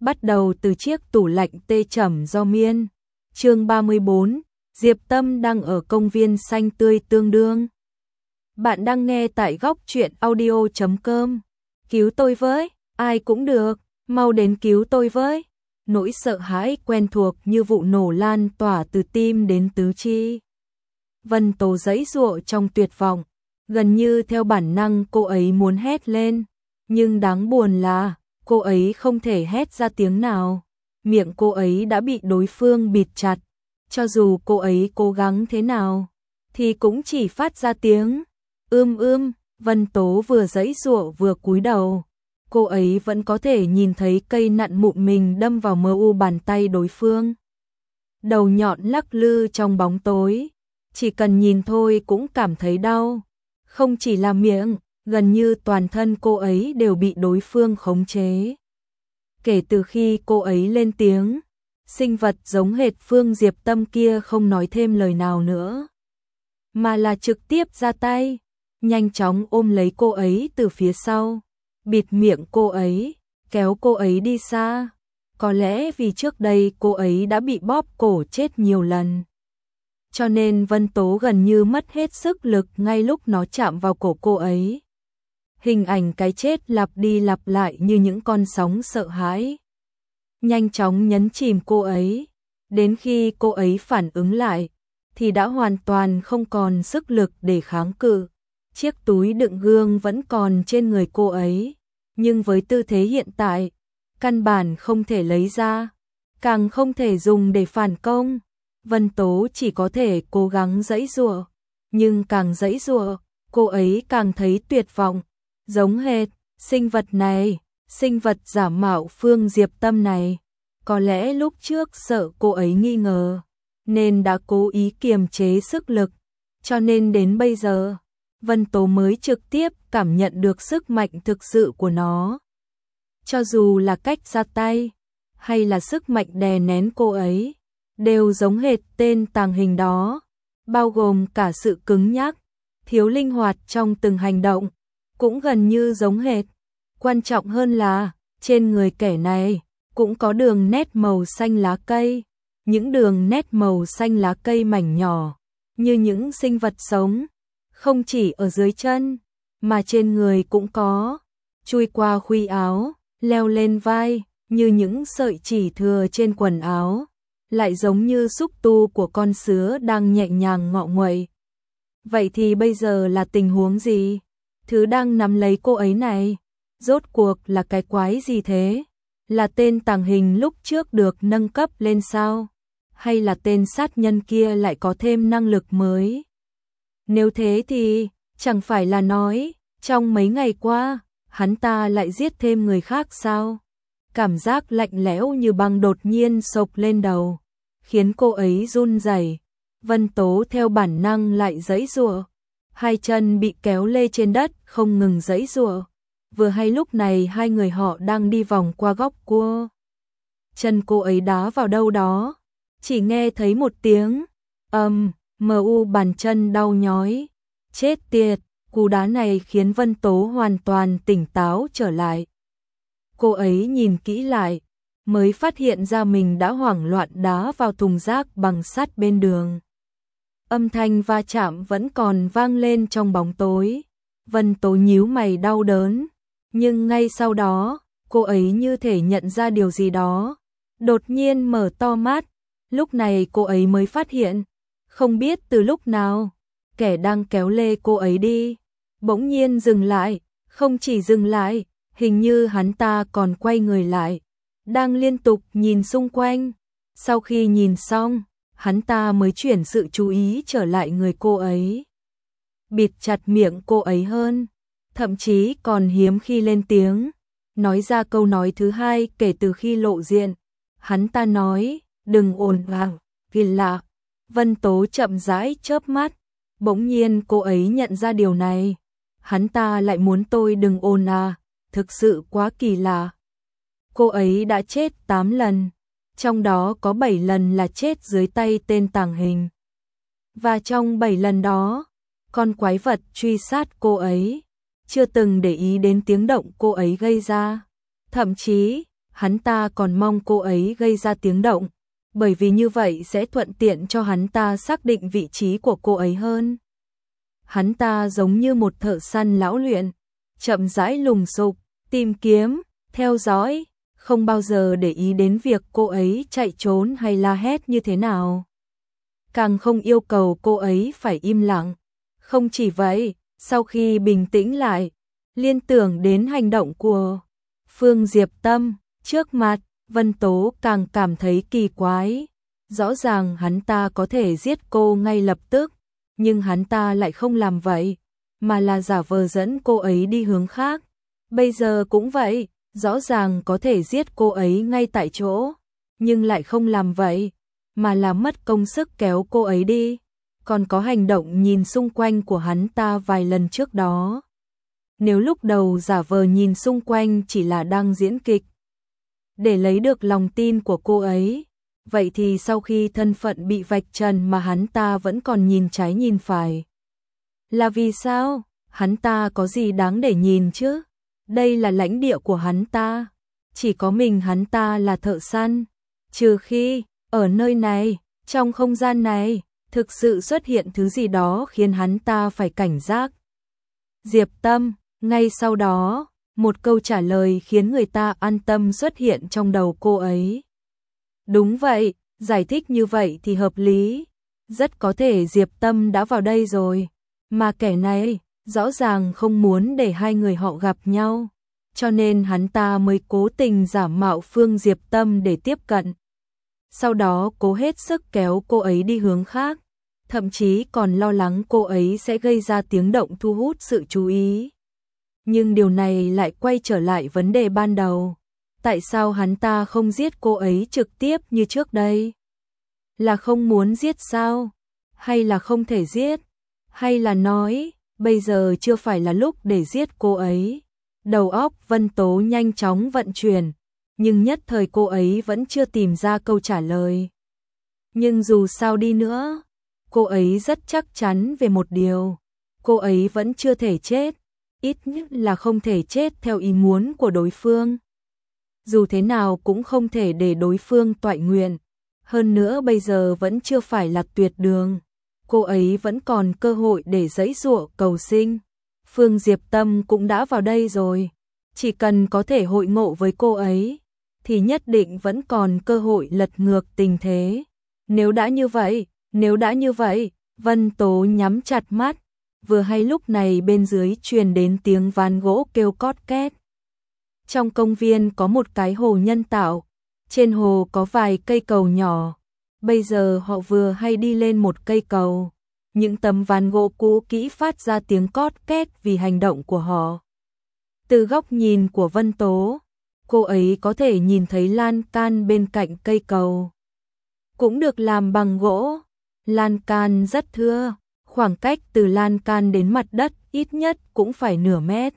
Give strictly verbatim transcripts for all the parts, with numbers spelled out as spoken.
Bắt đầu từ chiếc tủ lạnh tê trầm do miên. Chương ba mươi bốn, Diệp Tâm đang ở công viên xanh tươi tương đương. Bạn đang nghe tại góc truyện audio chấm com. Cứu tôi với, ai cũng được, mau đến cứu tôi với. Nỗi sợ hãi quen thuộc như vụ nổ lan tỏa từ tim đến tứ chi. Vân Tố giãy giụa trong tuyệt vọng, gần như theo bản năng cô ấy muốn hét lên, nhưng đáng buồn là cô ấy không thể hét ra tiếng nào. Miệng cô ấy đã bị đối phương bịt chặt, cho dù cô ấy cố gắng thế nào thì cũng chỉ phát ra tiếng ưm ưm. Vân Tố vừa giãy giụa vừa cúi đầu, cô ấy vẫn có thể nhìn thấy cây nặn mụn mình đâm vào mờ u bàn tay đối phương. Đầu nhọn lắc lư trong bóng tối, chỉ cần nhìn thôi cũng cảm thấy đau. Không chỉ là miệng, gần như toàn thân cô ấy đều bị đối phương khống chế. Kể từ khi cô ấy lên tiếng, sinh vật giống hệt Phương Diệp Tâm kia không nói thêm lời nào nữa, mà là trực tiếp ra tay, nhanh chóng ôm lấy cô ấy từ phía sau, bịt miệng cô ấy, kéo cô ấy đi xa. Có lẽ vì trước đây cô ấy đã bị bóp cổ chết nhiều lần, cho nên Vân Tố gần như mất hết sức lực ngay lúc nó chạm vào cổ cô ấy. Hình ảnh cái chết lặp đi lặp lại như những con sóng sợ hãi, nhanh chóng nhấn chìm cô ấy. Đến khi cô ấy phản ứng lại, thì đã hoàn toàn không còn sức lực để kháng cự. Chiếc túi đựng gương vẫn còn trên người cô ấy, nhưng với tư thế hiện tại, căn bản không thể lấy ra, càng không thể dùng để phản công. Vân Tố chỉ có thể cố gắng giãy giụa, nhưng càng giãy giụa, cô ấy càng thấy tuyệt vọng. Giống hệt sinh vật này, sinh vật giả mạo Phương Diệp Tâm này, có lẽ lúc trước sợ cô ấy nghi ngờ, nên đã cố ý kiềm chế sức lực, cho nên đến bây giờ, Vân Tố mới trực tiếp cảm nhận được sức mạnh thực sự của nó. Cho dù là cách ra tay, hay là sức mạnh đè nén cô ấy, đều giống hệt tên tàng hình đó, bao gồm cả sự cứng nhắc, thiếu linh hoạt trong từng hành động, cũng gần như giống hệt. Quan trọng hơn là, trên người kẻ này, cũng có đường nét màu xanh lá cây, những đường nét màu xanh lá cây mảnh nhỏ, như những sinh vật sống, không chỉ ở dưới chân, mà trên người cũng có, chui qua khuy áo, leo lên vai, như những sợi chỉ thừa trên quần áo, lại giống như xúc tu của con sứa đang nhẹ nhàng ngọ nguậy. Vậy thì bây giờ là tình huống gì? Thứ đang nắm lấy cô ấy này, rốt cuộc là cái quái gì thế? Là tên tàng hình lúc trước được nâng cấp lên sao? Hay là tên sát nhân kia lại có thêm năng lực mới? Nếu thế thì, chẳng phải là nói, trong mấy ngày qua, hắn ta lại giết thêm người khác sao? Cảm giác lạnh lẽo như băng đột nhiên xộc lên đầu, khiến cô ấy run rẩy. Vân Tố theo bản năng lại giãy giụa, hai chân bị kéo lê trên đất không ngừng giãy giụa. Vừa hay lúc này hai người họ đang đi vòng qua góc cua. Chân cô ấy đá vào đâu đó, chỉ nghe thấy một tiếng ầm, mờ u bàn chân đau nhói. Chết tiệt, cú đá này khiến Vân Tố hoàn toàn tỉnh táo trở lại. Cô ấy nhìn kỹ lại, mới phát hiện ra mình đã hoảng loạn đá vào thùng rác bằng sắt bên đường. Âm thanh va chạm vẫn còn vang lên trong bóng tối. Vân Tố nhíu mày đau đớn, nhưng ngay sau đó, cô ấy như thể nhận ra điều gì đó, đột nhiên mở to mắt. Lúc này cô ấy mới phát hiện, không biết từ lúc nào, kẻ đang kéo lê cô ấy đi, bỗng nhiên dừng lại, không chỉ dừng lại, hình như hắn ta còn quay người lại, đang liên tục nhìn xung quanh. Sau khi nhìn xong, hắn ta mới chuyển sự chú ý trở lại người cô ấy, bịt chặt miệng cô ấy hơn, thậm chí còn hiếm khi lên tiếng, nói ra câu nói thứ hai kể từ khi lộ diện. Hắn ta nói, đừng ồn ào, kỳ lạ. Vân Tố chậm rãi chớp mắt, bỗng nhiên cô ấy nhận ra điều này. Hắn ta lại muốn tôi đừng ồn à, thực sự quá kỳ lạ. Cô ấy đã chết tám lần, trong đó có bảy lần là chết dưới tay tên tàng hình. Và trong bảy lần đó, con quái vật truy sát cô ấy chưa từng để ý đến tiếng động cô ấy gây ra. Thậm chí, hắn ta còn mong cô ấy gây ra tiếng động, bởi vì như vậy sẽ thuận tiện cho hắn ta xác định vị trí của cô ấy hơn. Hắn ta giống như một thợ săn lão luyện, chậm rãi lùng sục, tìm kiếm, theo dõi, không bao giờ để ý đến việc cô ấy chạy trốn hay la hét như thế nào. Càng không yêu cầu cô ấy phải im lặng. Không chỉ vậy, sau khi bình tĩnh lại, liên tưởng đến hành động của Phương Diệp Tâm, trước mặt, Vân Tố càng cảm thấy kỳ quái. Rõ ràng hắn ta có thể giết cô ngay lập tức, nhưng hắn ta lại không làm vậy, mà là giả vờ dẫn cô ấy đi hướng khác. Bây giờ cũng vậy, rõ ràng có thể giết cô ấy ngay tại chỗ, nhưng lại không làm vậy, mà là mất công sức kéo cô ấy đi. Còn có hành động nhìn xung quanh của hắn ta vài lần trước đó. Nếu lúc đầu giả vờ nhìn xung quanh chỉ là đang diễn kịch, để lấy được lòng tin của cô ấy, vậy thì sau khi thân phận bị vạch trần mà hắn ta vẫn còn nhìn trái nhìn phải. Là vì sao? Hắn ta có gì đáng để nhìn chứ? Đây là lãnh địa của hắn ta. Chỉ có mình hắn ta là thợ săn. Trừ khi, ở nơi này, trong không gian này, thực sự xuất hiện thứ gì đó khiến hắn ta phải cảnh giác. Diệp Tâm, ngay sau đó, một câu trả lời khiến người ta an tâm xuất hiện trong đầu cô ấy. Đúng vậy, giải thích như vậy thì hợp lý. Rất có thể Diệp Tâm đã vào đây rồi, mà kẻ này rõ ràng không muốn để hai người họ gặp nhau, cho nên hắn ta mới cố tình giả mạo Phương Diệp Tâm để tiếp cận. Sau đó cố hết sức kéo cô ấy đi hướng khác, thậm chí còn lo lắng cô ấy sẽ gây ra tiếng động thu hút sự chú ý. Nhưng điều này lại quay trở lại vấn đề ban đầu. Tại sao hắn ta không giết cô ấy trực tiếp như trước đây? Là không muốn giết sao? Hay là không thể giết? Hay là nói, bây giờ chưa phải là lúc để giết cô ấy? Đầu óc Vân Tố nhanh chóng vận chuyển, nhưng nhất thời cô ấy vẫn chưa tìm ra câu trả lời. Nhưng dù sao đi nữa, cô ấy rất chắc chắn về một điều. Cô ấy vẫn chưa thể chết, ít nhất là không thể chết theo ý muốn của đối phương. Dù thế nào cũng không thể để đối phương toại nguyện. Hơn nữa bây giờ vẫn chưa phải là tuyệt đường. Cô ấy vẫn còn cơ hội để giãy giụa cầu sinh. Phương Diệp Tâm cũng đã vào đây rồi. Chỉ cần có thể hội ngộ với cô ấy, thì nhất định vẫn còn cơ hội lật ngược tình thế. Nếu đã như vậy, nếu đã như vậy, Vân Tố nhắm chặt mắt. Vừa hay lúc này bên dưới truyền đến tiếng ván gỗ kêu cót két. Trong công viên có một cái hồ nhân tạo, trên hồ có vài cây cầu nhỏ. Bây giờ họ vừa hay đi lên một cây cầu. Những tấm ván gỗ cũ kỹ phát ra tiếng cót két vì hành động của họ. Từ góc nhìn của Vân Tố, cô ấy có thể nhìn thấy lan can bên cạnh cây cầu. Cũng được làm bằng gỗ. Lan can rất thưa, khoảng cách từ lan can đến mặt đất ít nhất cũng phải nửa mét.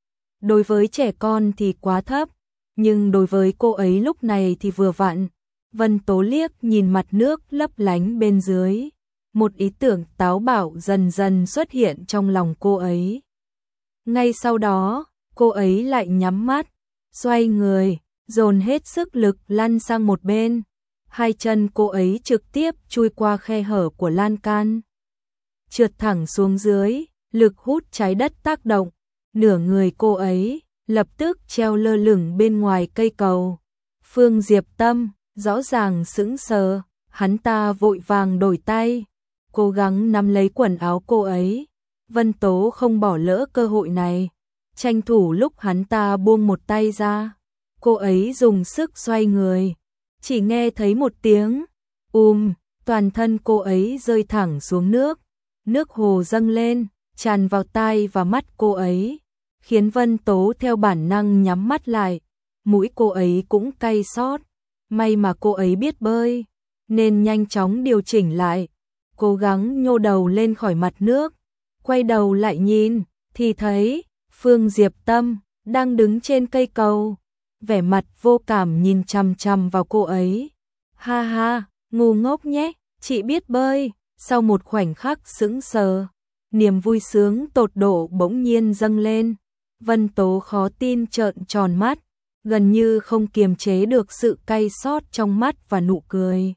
Đối với trẻ con thì quá thấp, nhưng đối với cô ấy lúc này thì vừa vặn. Vân Tố liếc nhìn mặt nước lấp lánh bên dưới. Một ý tưởng táo bạo dần dần xuất hiện trong lòng cô ấy. Ngay sau đó, cô ấy lại nhắm mắt, xoay người, dồn hết sức lực lăn sang một bên. Hai chân cô ấy trực tiếp chui qua khe hở của lan can, trượt thẳng xuống dưới, lực hút trái đất tác động. Nửa người cô ấy lập tức treo lơ lửng bên ngoài cây cầu. Phương Diệp Tâm rõ ràng sững sờ, hắn ta vội vàng đổi tay, cố gắng nắm lấy quần áo cô ấy. Vân Tố không bỏ lỡ cơ hội này, tranh thủ lúc hắn ta buông một tay ra, cô ấy dùng sức xoay người, chỉ nghe thấy một tiếng um, toàn thân cô ấy rơi thẳng xuống nước, nước hồ dâng lên, tràn vào tai và mắt cô ấy, khiến Vân Tố theo bản năng nhắm mắt lại, mũi cô ấy cũng cay xót. May mà cô ấy biết bơi, nên nhanh chóng điều chỉnh lại, cố gắng nhô đầu lên khỏi mặt nước, quay đầu lại nhìn, thì thấy Phương Diệp Tâm đang đứng trên cây cầu, vẻ mặt vô cảm nhìn chằm chằm vào cô ấy. Ha ha, ngu ngốc nhé, chị biết bơi. Sau một khoảnh khắc sững sờ, niềm vui sướng tột độ bỗng nhiên dâng lên. Vân Tố khó tin trợn tròn mắt, gần như không kiềm chế được sự cay xót trong mắt và nụ cười.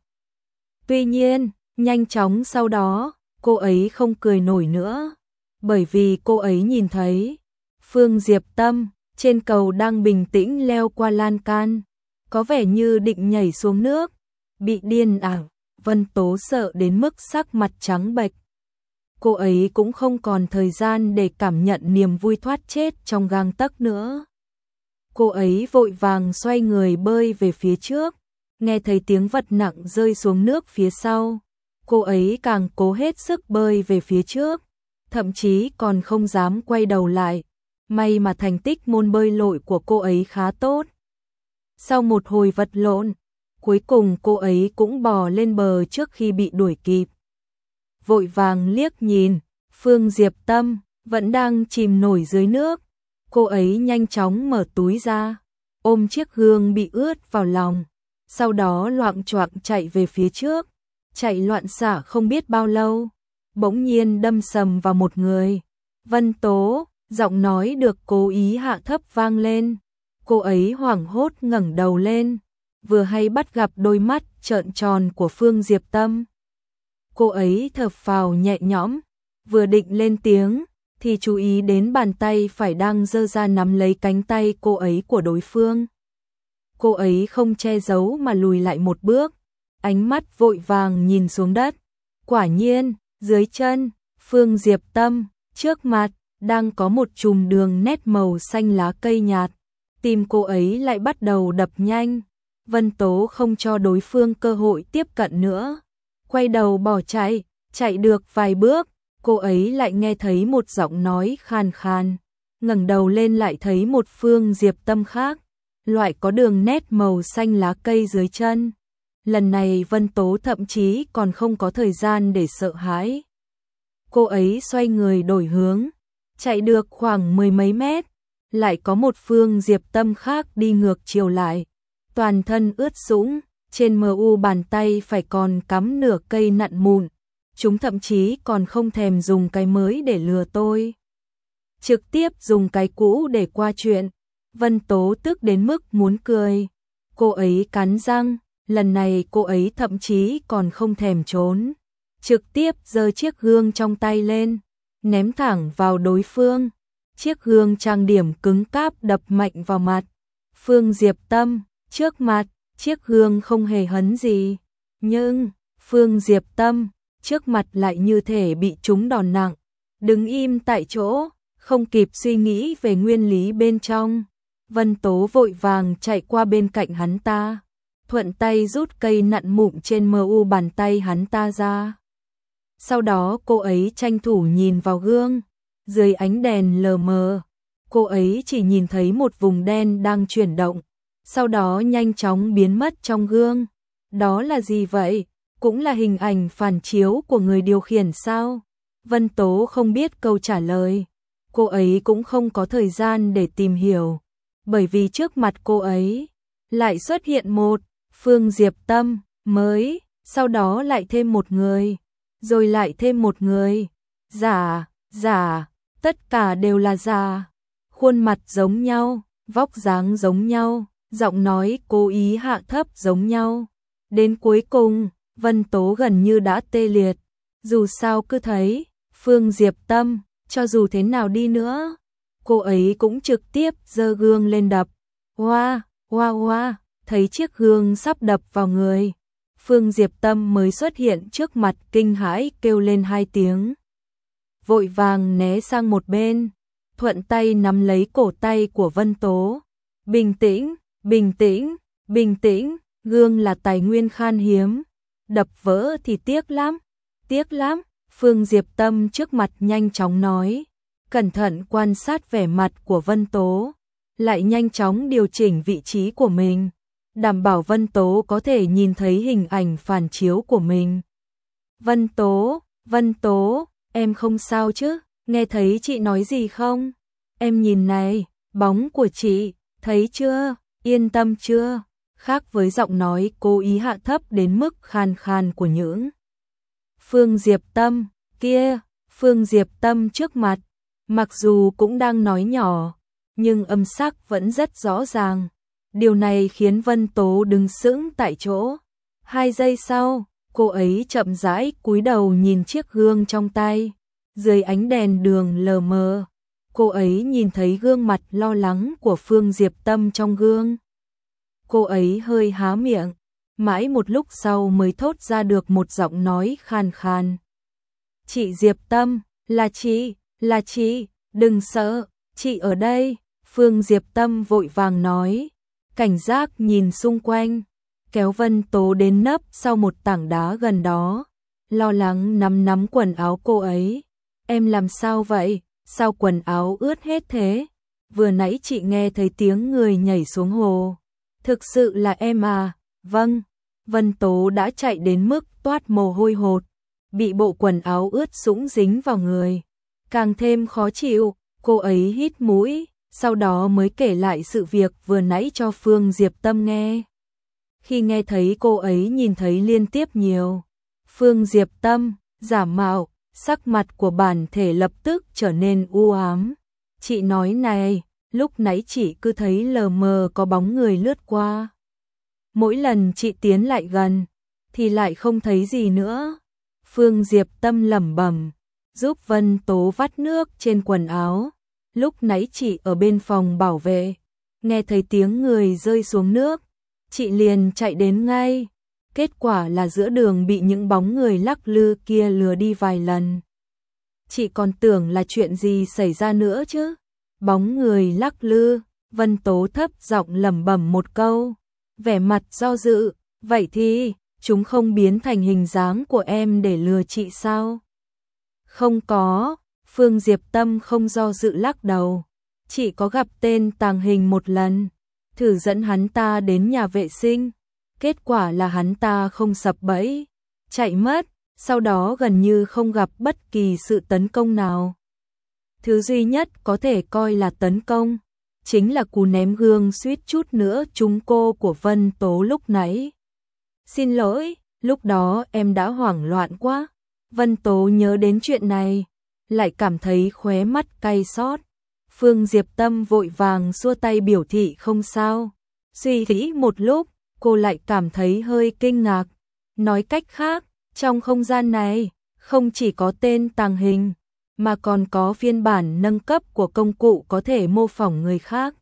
Tuy nhiên, nhanh chóng sau đó, cô ấy không cười nổi nữa, bởi vì cô ấy nhìn thấy Phương Diệp Tâm trên cầu đang bình tĩnh leo qua lan can, có vẻ như định nhảy xuống nước, bị điên ảo. Vân Tố sợ đến mức sắc mặt trắng bệch. Cô ấy cũng không còn thời gian để cảm nhận niềm vui thoát chết trong gang tấc nữa. Cô ấy vội vàng xoay người bơi về phía trước, nghe thấy tiếng vật nặng rơi xuống nước phía sau. Cô ấy càng cố hết sức bơi về phía trước, thậm chí còn không dám quay đầu lại. May mà thành tích môn bơi lội của cô ấy khá tốt. Sau một hồi vật lộn, cuối cùng cô ấy cũng bò lên bờ trước khi bị đuổi kịp. Vội vàng liếc nhìn, Phương Diệp Tâm vẫn đang chìm nổi dưới nước. Cô ấy nhanh chóng mở túi ra, ôm chiếc gương bị ướt vào lòng, sau đó loạng choạng chạy về phía trước. Chạy loạn xạ không biết bao lâu, bỗng nhiên đâm sầm vào một người. Vân Tố, giọng nói được cố ý hạ thấp vang lên. Cô ấy hoảng hốt ngẩng đầu lên, vừa hay bắt gặp đôi mắt trợn tròn của Phương Diệp Tâm. Cô ấy thở phào nhẹ nhõm, vừa định lên tiếng thì chú ý đến bàn tay phải đang giơ ra nắm lấy cánh tay cô ấy của đối phương. Cô ấy không che giấu mà lùi lại một bước, ánh mắt vội vàng nhìn xuống đất. Quả nhiên, dưới chân Phương Diệp Tâm, trước mặt đang có một chùm đường nét màu xanh lá cây nhạt. Tim cô ấy lại bắt đầu đập nhanh. Vân Tố không cho đối phương cơ hội tiếp cận nữa, quay đầu bỏ chạy. Chạy được vài bước, cô ấy lại nghe thấy một giọng nói khàn khàn. Ngẩng đầu lên lại thấy một Phương Diệp Tâm khác, loại có đường nét màu xanh lá cây dưới chân. Lần này Vân Tố thậm chí còn không có thời gian để sợ hãi. Cô ấy xoay người đổi hướng, chạy được khoảng mười mấy mét, lại có một Phương Diệp Tâm khác đi ngược chiều lại. Toàn thân ướt sũng, trên mờ u bàn tay phải còn cắm nửa cây nặn mụn. Chúng thậm chí còn không thèm dùng cái mới để lừa tôi, trực tiếp dùng cái cũ để qua chuyện. Vân Tố tức đến mức muốn cười. Cô ấy cắn răng, lần này cô ấy thậm chí còn không thèm trốn, trực tiếp giơ chiếc gương trong tay lên, ném thẳng vào đối phương. Chiếc gương trang điểm cứng cáp đập mạnh vào mặt Phương Diệp Tâm. Trước mặt, chiếc gương không hề hấn gì, nhưng Phương Diệp Tâm trước mặt lại như thể bị trúng đòn nặng, đứng im tại chỗ, không kịp suy nghĩ về nguyên lý bên trong. Vân Tố vội vàng chạy qua bên cạnh hắn ta, thuận tay rút cây nặn mụn trên mờ u bàn tay hắn ta ra. Sau đó cô ấy tranh thủ nhìn vào gương, dưới ánh đèn lờ mờ, cô ấy chỉ nhìn thấy một vùng đen đang chuyển động, sau đó nhanh chóng biến mất trong gương. Đó là gì vậy? Cũng là hình ảnh phản chiếu của người điều khiển sao? Vân Tố không biết câu trả lời. Cô ấy cũng không có thời gian để tìm hiểu, bởi vì trước mặt cô ấy lại xuất hiện một Phương Diệp Tâm mới, sau đó lại thêm một người, rồi lại thêm một người. Giả, giả, tất cả đều là giả. Khuôn mặt giống nhau, vóc dáng giống nhau, giọng nói cố ý hạ thấp giống nhau. Đến cuối cùng, Vân Tố gần như đã tê liệt. Dù sao cứ thấy Phương Diệp Tâm, cho dù thế nào đi nữa, cô ấy cũng trực tiếp giơ gương lên đập. Hoa, hoa hoa, thấy chiếc gương sắp đập vào người, Phương Diệp Tâm mới xuất hiện trước mặt, kinh hãi kêu lên hai tiếng. Vội vàng né sang một bên, thuận tay nắm lấy cổ tay của Vân Tố. Bình tĩnh, bình tĩnh, bình tĩnh, gương là tài nguyên khan hiếm, đập vỡ thì tiếc lắm, tiếc lắm. Phương Diệp Tâm trước mặt nhanh chóng nói, cẩn thận quan sát vẻ mặt của Vân Tố, lại nhanh chóng điều chỉnh vị trí của mình, đảm bảo Vân Tố có thể nhìn thấy hình ảnh phản chiếu của mình. Vân Tố, Vân Tố, em không sao chứ? Nghe thấy chị nói gì không? Em nhìn này, bóng của chị, thấy chưa? Yên tâm chưa? Khác với giọng nói cố ý hạ thấp đến mức khan khan của những Phương Diệp Tâm kia. Phương Diệp Tâm trước mặt, mặc dù cũng đang nói nhỏ, nhưng âm sắc vẫn rất rõ ràng. Điều này khiến Vân Tố đứng sững tại chỗ. Hai giây sau, cô ấy chậm rãi cúi đầu nhìn chiếc gương trong tay. Dưới ánh đèn đường lờ mờ, cô ấy nhìn thấy gương mặt lo lắng của Phương Diệp Tâm trong gương. Cô ấy hơi há miệng, mãi một lúc sau mới thốt ra được một giọng nói khàn khàn. Chị Diệp Tâm, là chị, là chị, đừng sợ, chị ở đây. Phương Diệp Tâm vội vàng nói, cảnh giác nhìn xung quanh, kéo Vân Tố đến nấp sau một tảng đá gần đó, lo lắng nắm nắm quần áo cô ấy. Em làm sao vậy, sao quần áo ướt hết thế? Vừa nãy chị nghe thấy tiếng người nhảy xuống hồ. Thực sự là em à? Vâng. Vân Tố đã chạy đến mức toát mồ hôi hột, bị bộ quần áo ướt sũng dính vào người. Càng thêm khó chịu, cô ấy hít mũi, sau đó mới kể lại sự việc vừa nãy cho Phương Diệp Tâm nghe. Khi nghe thấy cô ấy nhìn thấy liên tiếp nhiều Phương Diệp Tâm, giả mạo, sắc mặt của bản thể lập tức trở nên u ám. Chị nói này, lúc nãy chị cứ thấy lờ mờ có bóng người lướt qua. Mỗi lần chị tiến lại gần, thì lại không thấy gì nữa. Phương Diệp Tâm lẩm bẩm, giúp Vân Tố vắt nước trên quần áo. Lúc nãy chị ở bên phòng bảo vệ, nghe thấy tiếng người rơi xuống nước, chị liền chạy đến ngay. Kết quả là giữa đường bị những bóng người lắc lư kia lừa đi vài lần. Chị còn tưởng là chuyện gì xảy ra nữa chứ. Bóng người lắc lư, Vân Tố thấp giọng lẩm bẩm một câu, vẻ mặt do dự, vậy thì chúng không biến thành hình dáng của em để lừa chị sao? Không có. Phương Diệp Tâm không do dự lắc đầu. Chị có gặp tên tàng hình một lần, thử dẫn hắn ta đến nhà vệ sinh. Kết quả là hắn ta không sập bẫy, chạy mất, sau đó gần như không gặp bất kỳ sự tấn công nào. Thứ duy nhất có thể coi là tấn công, chính là cú ném gương suýt chút nữa trúng cô của Vân Tố lúc nãy. Xin lỗi, lúc đó em đã hoảng loạn quá. Vân Tố nhớ đến chuyện này, lại cảm thấy khóe mắt cay xót. Phương Diệp Tâm vội vàng xua tay biểu thị không sao. Suy nghĩ một lúc, cô lại cảm thấy hơi kinh ngạc. Nói cách khác, trong không gian này, không chỉ có tên tàng hình, mà còn có phiên bản nâng cấp của công cụ có thể mô phỏng người khác.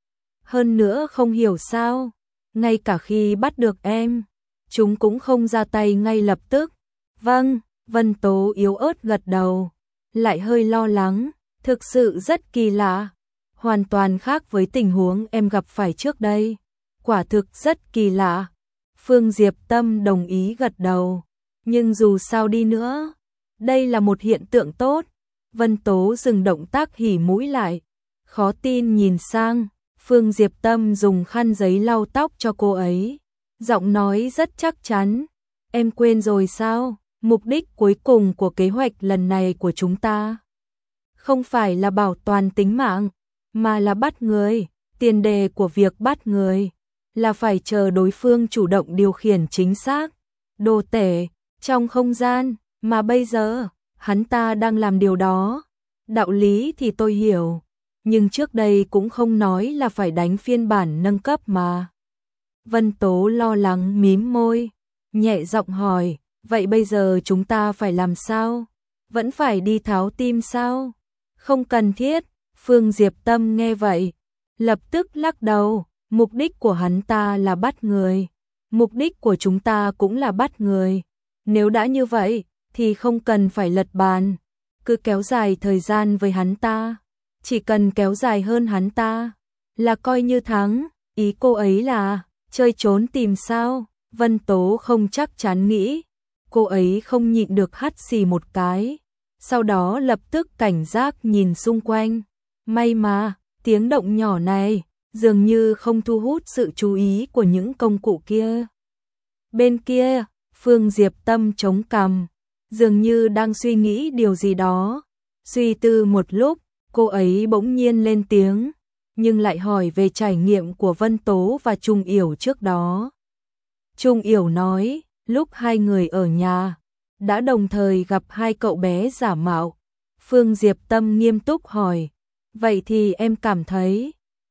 Hơn nữa không hiểu sao, ngay cả khi bắt được em, chúng cũng không ra tay ngay lập tức. Vâng, Vân Tố yếu ớt gật đầu, lại hơi lo lắng, thực sự rất kỳ lạ, hoàn toàn khác với tình huống em gặp phải trước đây. Quả thực rất kỳ lạ. Phương Diệp Tâm đồng ý gật đầu, nhưng dù sao đi nữa, đây là một hiện tượng tốt. Vân Tố dừng động tác hỉ mũi lại, khó tin nhìn sang. Phương Diệp Tâm dùng khăn giấy lau tóc cho cô ấy, giọng nói rất chắc chắn. Em quên rồi sao? Mục đích cuối cùng của kế hoạch lần này của chúng ta không phải là bảo toàn tính mạng, mà là bắt người. Tiền đề của việc bắt người là phải chờ đối phương chủ động điều khiển chính xác đồ tể trong không gian, mà bây giờ hắn ta đang làm điều đó. Đạo lý thì tôi hiểu, nhưng trước đây cũng không nói là phải đánh phiên bản nâng cấp mà. Vân Tố lo lắng mím môi, nhẹ giọng hỏi, vậy bây giờ chúng ta phải làm sao? Vẫn phải đi tháo tim sao? Không cần thiết. Phương Diệp Tâm nghe vậy, lập tức lắc đầu. Mục đích của hắn ta là bắt người, mục đích của chúng ta cũng là bắt người. Nếu đã như vậy, thì không cần phải lật bàn, cứ kéo dài thời gian với hắn ta. Chỉ cần kéo dài hơn hắn ta, là coi như thắng. Ý cô ấy là chơi trốn tìm sao? Vân Tố không chắc chắn nghĩ. Cô ấy không nhịn được hắt xì một cái, sau đó lập tức cảnh giác nhìn xung quanh. May mà, tiếng động nhỏ này dường như không thu hút sự chú ý của những công cụ kia. Bên kia, Phương Diệp Tâm chống cằm, dường như đang suy nghĩ điều gì đó. Suy tư một lúc, cô ấy bỗng nhiên lên tiếng, nhưng lại hỏi về trải nghiệm của Vân Tố và Trung Yểu trước đó. Trung Yểu nói, lúc hai người ở nhà, đã đồng thời gặp hai cậu bé giả mạo. Phương Diệp Tâm nghiêm túc hỏi, vậy thì em cảm thấy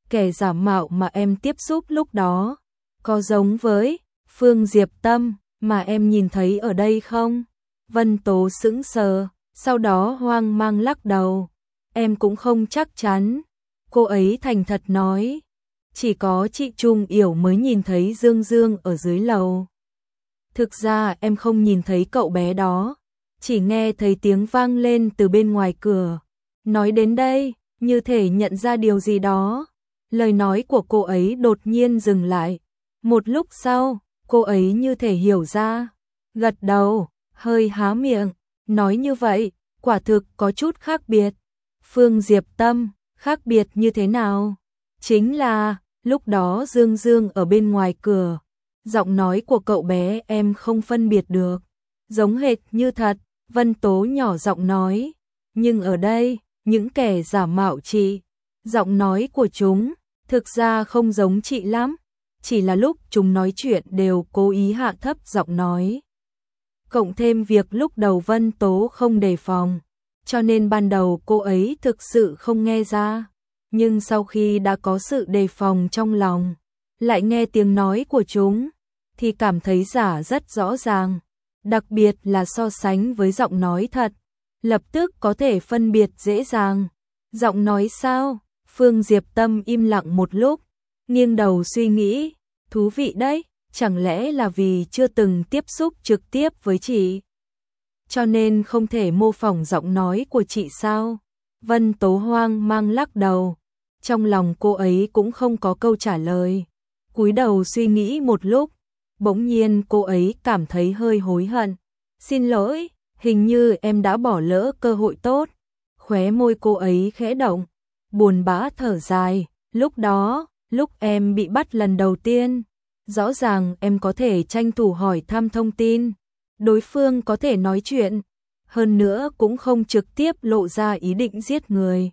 kẻ giả mạo mà em tiếp xúc lúc đó, có giống với Phương Diệp Tâm mà em nhìn thấy ở đây không? Vân Tố sững sờ, sau đó hoang mang lắc đầu. Em cũng không chắc chắn. Cô ấy thành thật nói. Chỉ có chị Trung Yểu mới nhìn thấy Dương Dương ở dưới lầu. Thực ra em không nhìn thấy cậu bé đó, chỉ nghe thấy tiếng vang lên từ bên ngoài cửa. Nói đến đây, như thể nhận ra điều gì đó. Lời nói của cô ấy đột nhiên dừng lại. Một lúc sau, cô ấy như thể hiểu ra, gật đầu, hơi há miệng, nói như vậy, quả thực có chút khác biệt. Phương Diệp Tâm, khác biệt như thế nào? Chính là, lúc đó Dương Dương ở bên ngoài cửa, giọng nói của cậu bé em không phân biệt được, giống hệt như thật, Vân Tố nhỏ giọng nói, nhưng ở đây, những kẻ giả mạo chị, giọng nói của chúng, thực ra không giống chị lắm, chỉ là lúc chúng nói chuyện đều cố ý hạ thấp giọng nói. Cộng thêm việc lúc đầu Vân Tố không đề phòng, cho nên ban đầu cô ấy thực sự không nghe ra, nhưng sau khi đã có sự đề phòng trong lòng, lại nghe tiếng nói của chúng, thì cảm thấy giả rất rõ ràng, đặc biệt là so sánh với giọng nói thật, lập tức có thể phân biệt dễ dàng. Giọng nói sao? Phương Diệp Tâm im lặng một lúc, nghiêng đầu suy nghĩ, thú vị đấy, chẳng lẽ là vì chưa từng tiếp xúc trực tiếp với chị, cho nên không thể mô phỏng giọng nói của chị sao? Vân Tố hoang mang lắc đầu, trong lòng cô ấy cũng không có câu trả lời, cúi đầu suy nghĩ một lúc, bỗng nhiên cô ấy cảm thấy hơi hối hận. Xin lỗi, hình như em đã bỏ lỡ cơ hội tốt. Khóe môi cô ấy khẽ động, buồn bã thở dài, lúc đó, lúc em bị bắt lần đầu tiên, rõ ràng em có thể tranh thủ hỏi thăm thông tin, đối phương có thể nói chuyện, hơn nữa cũng không trực tiếp lộ ra ý định giết người.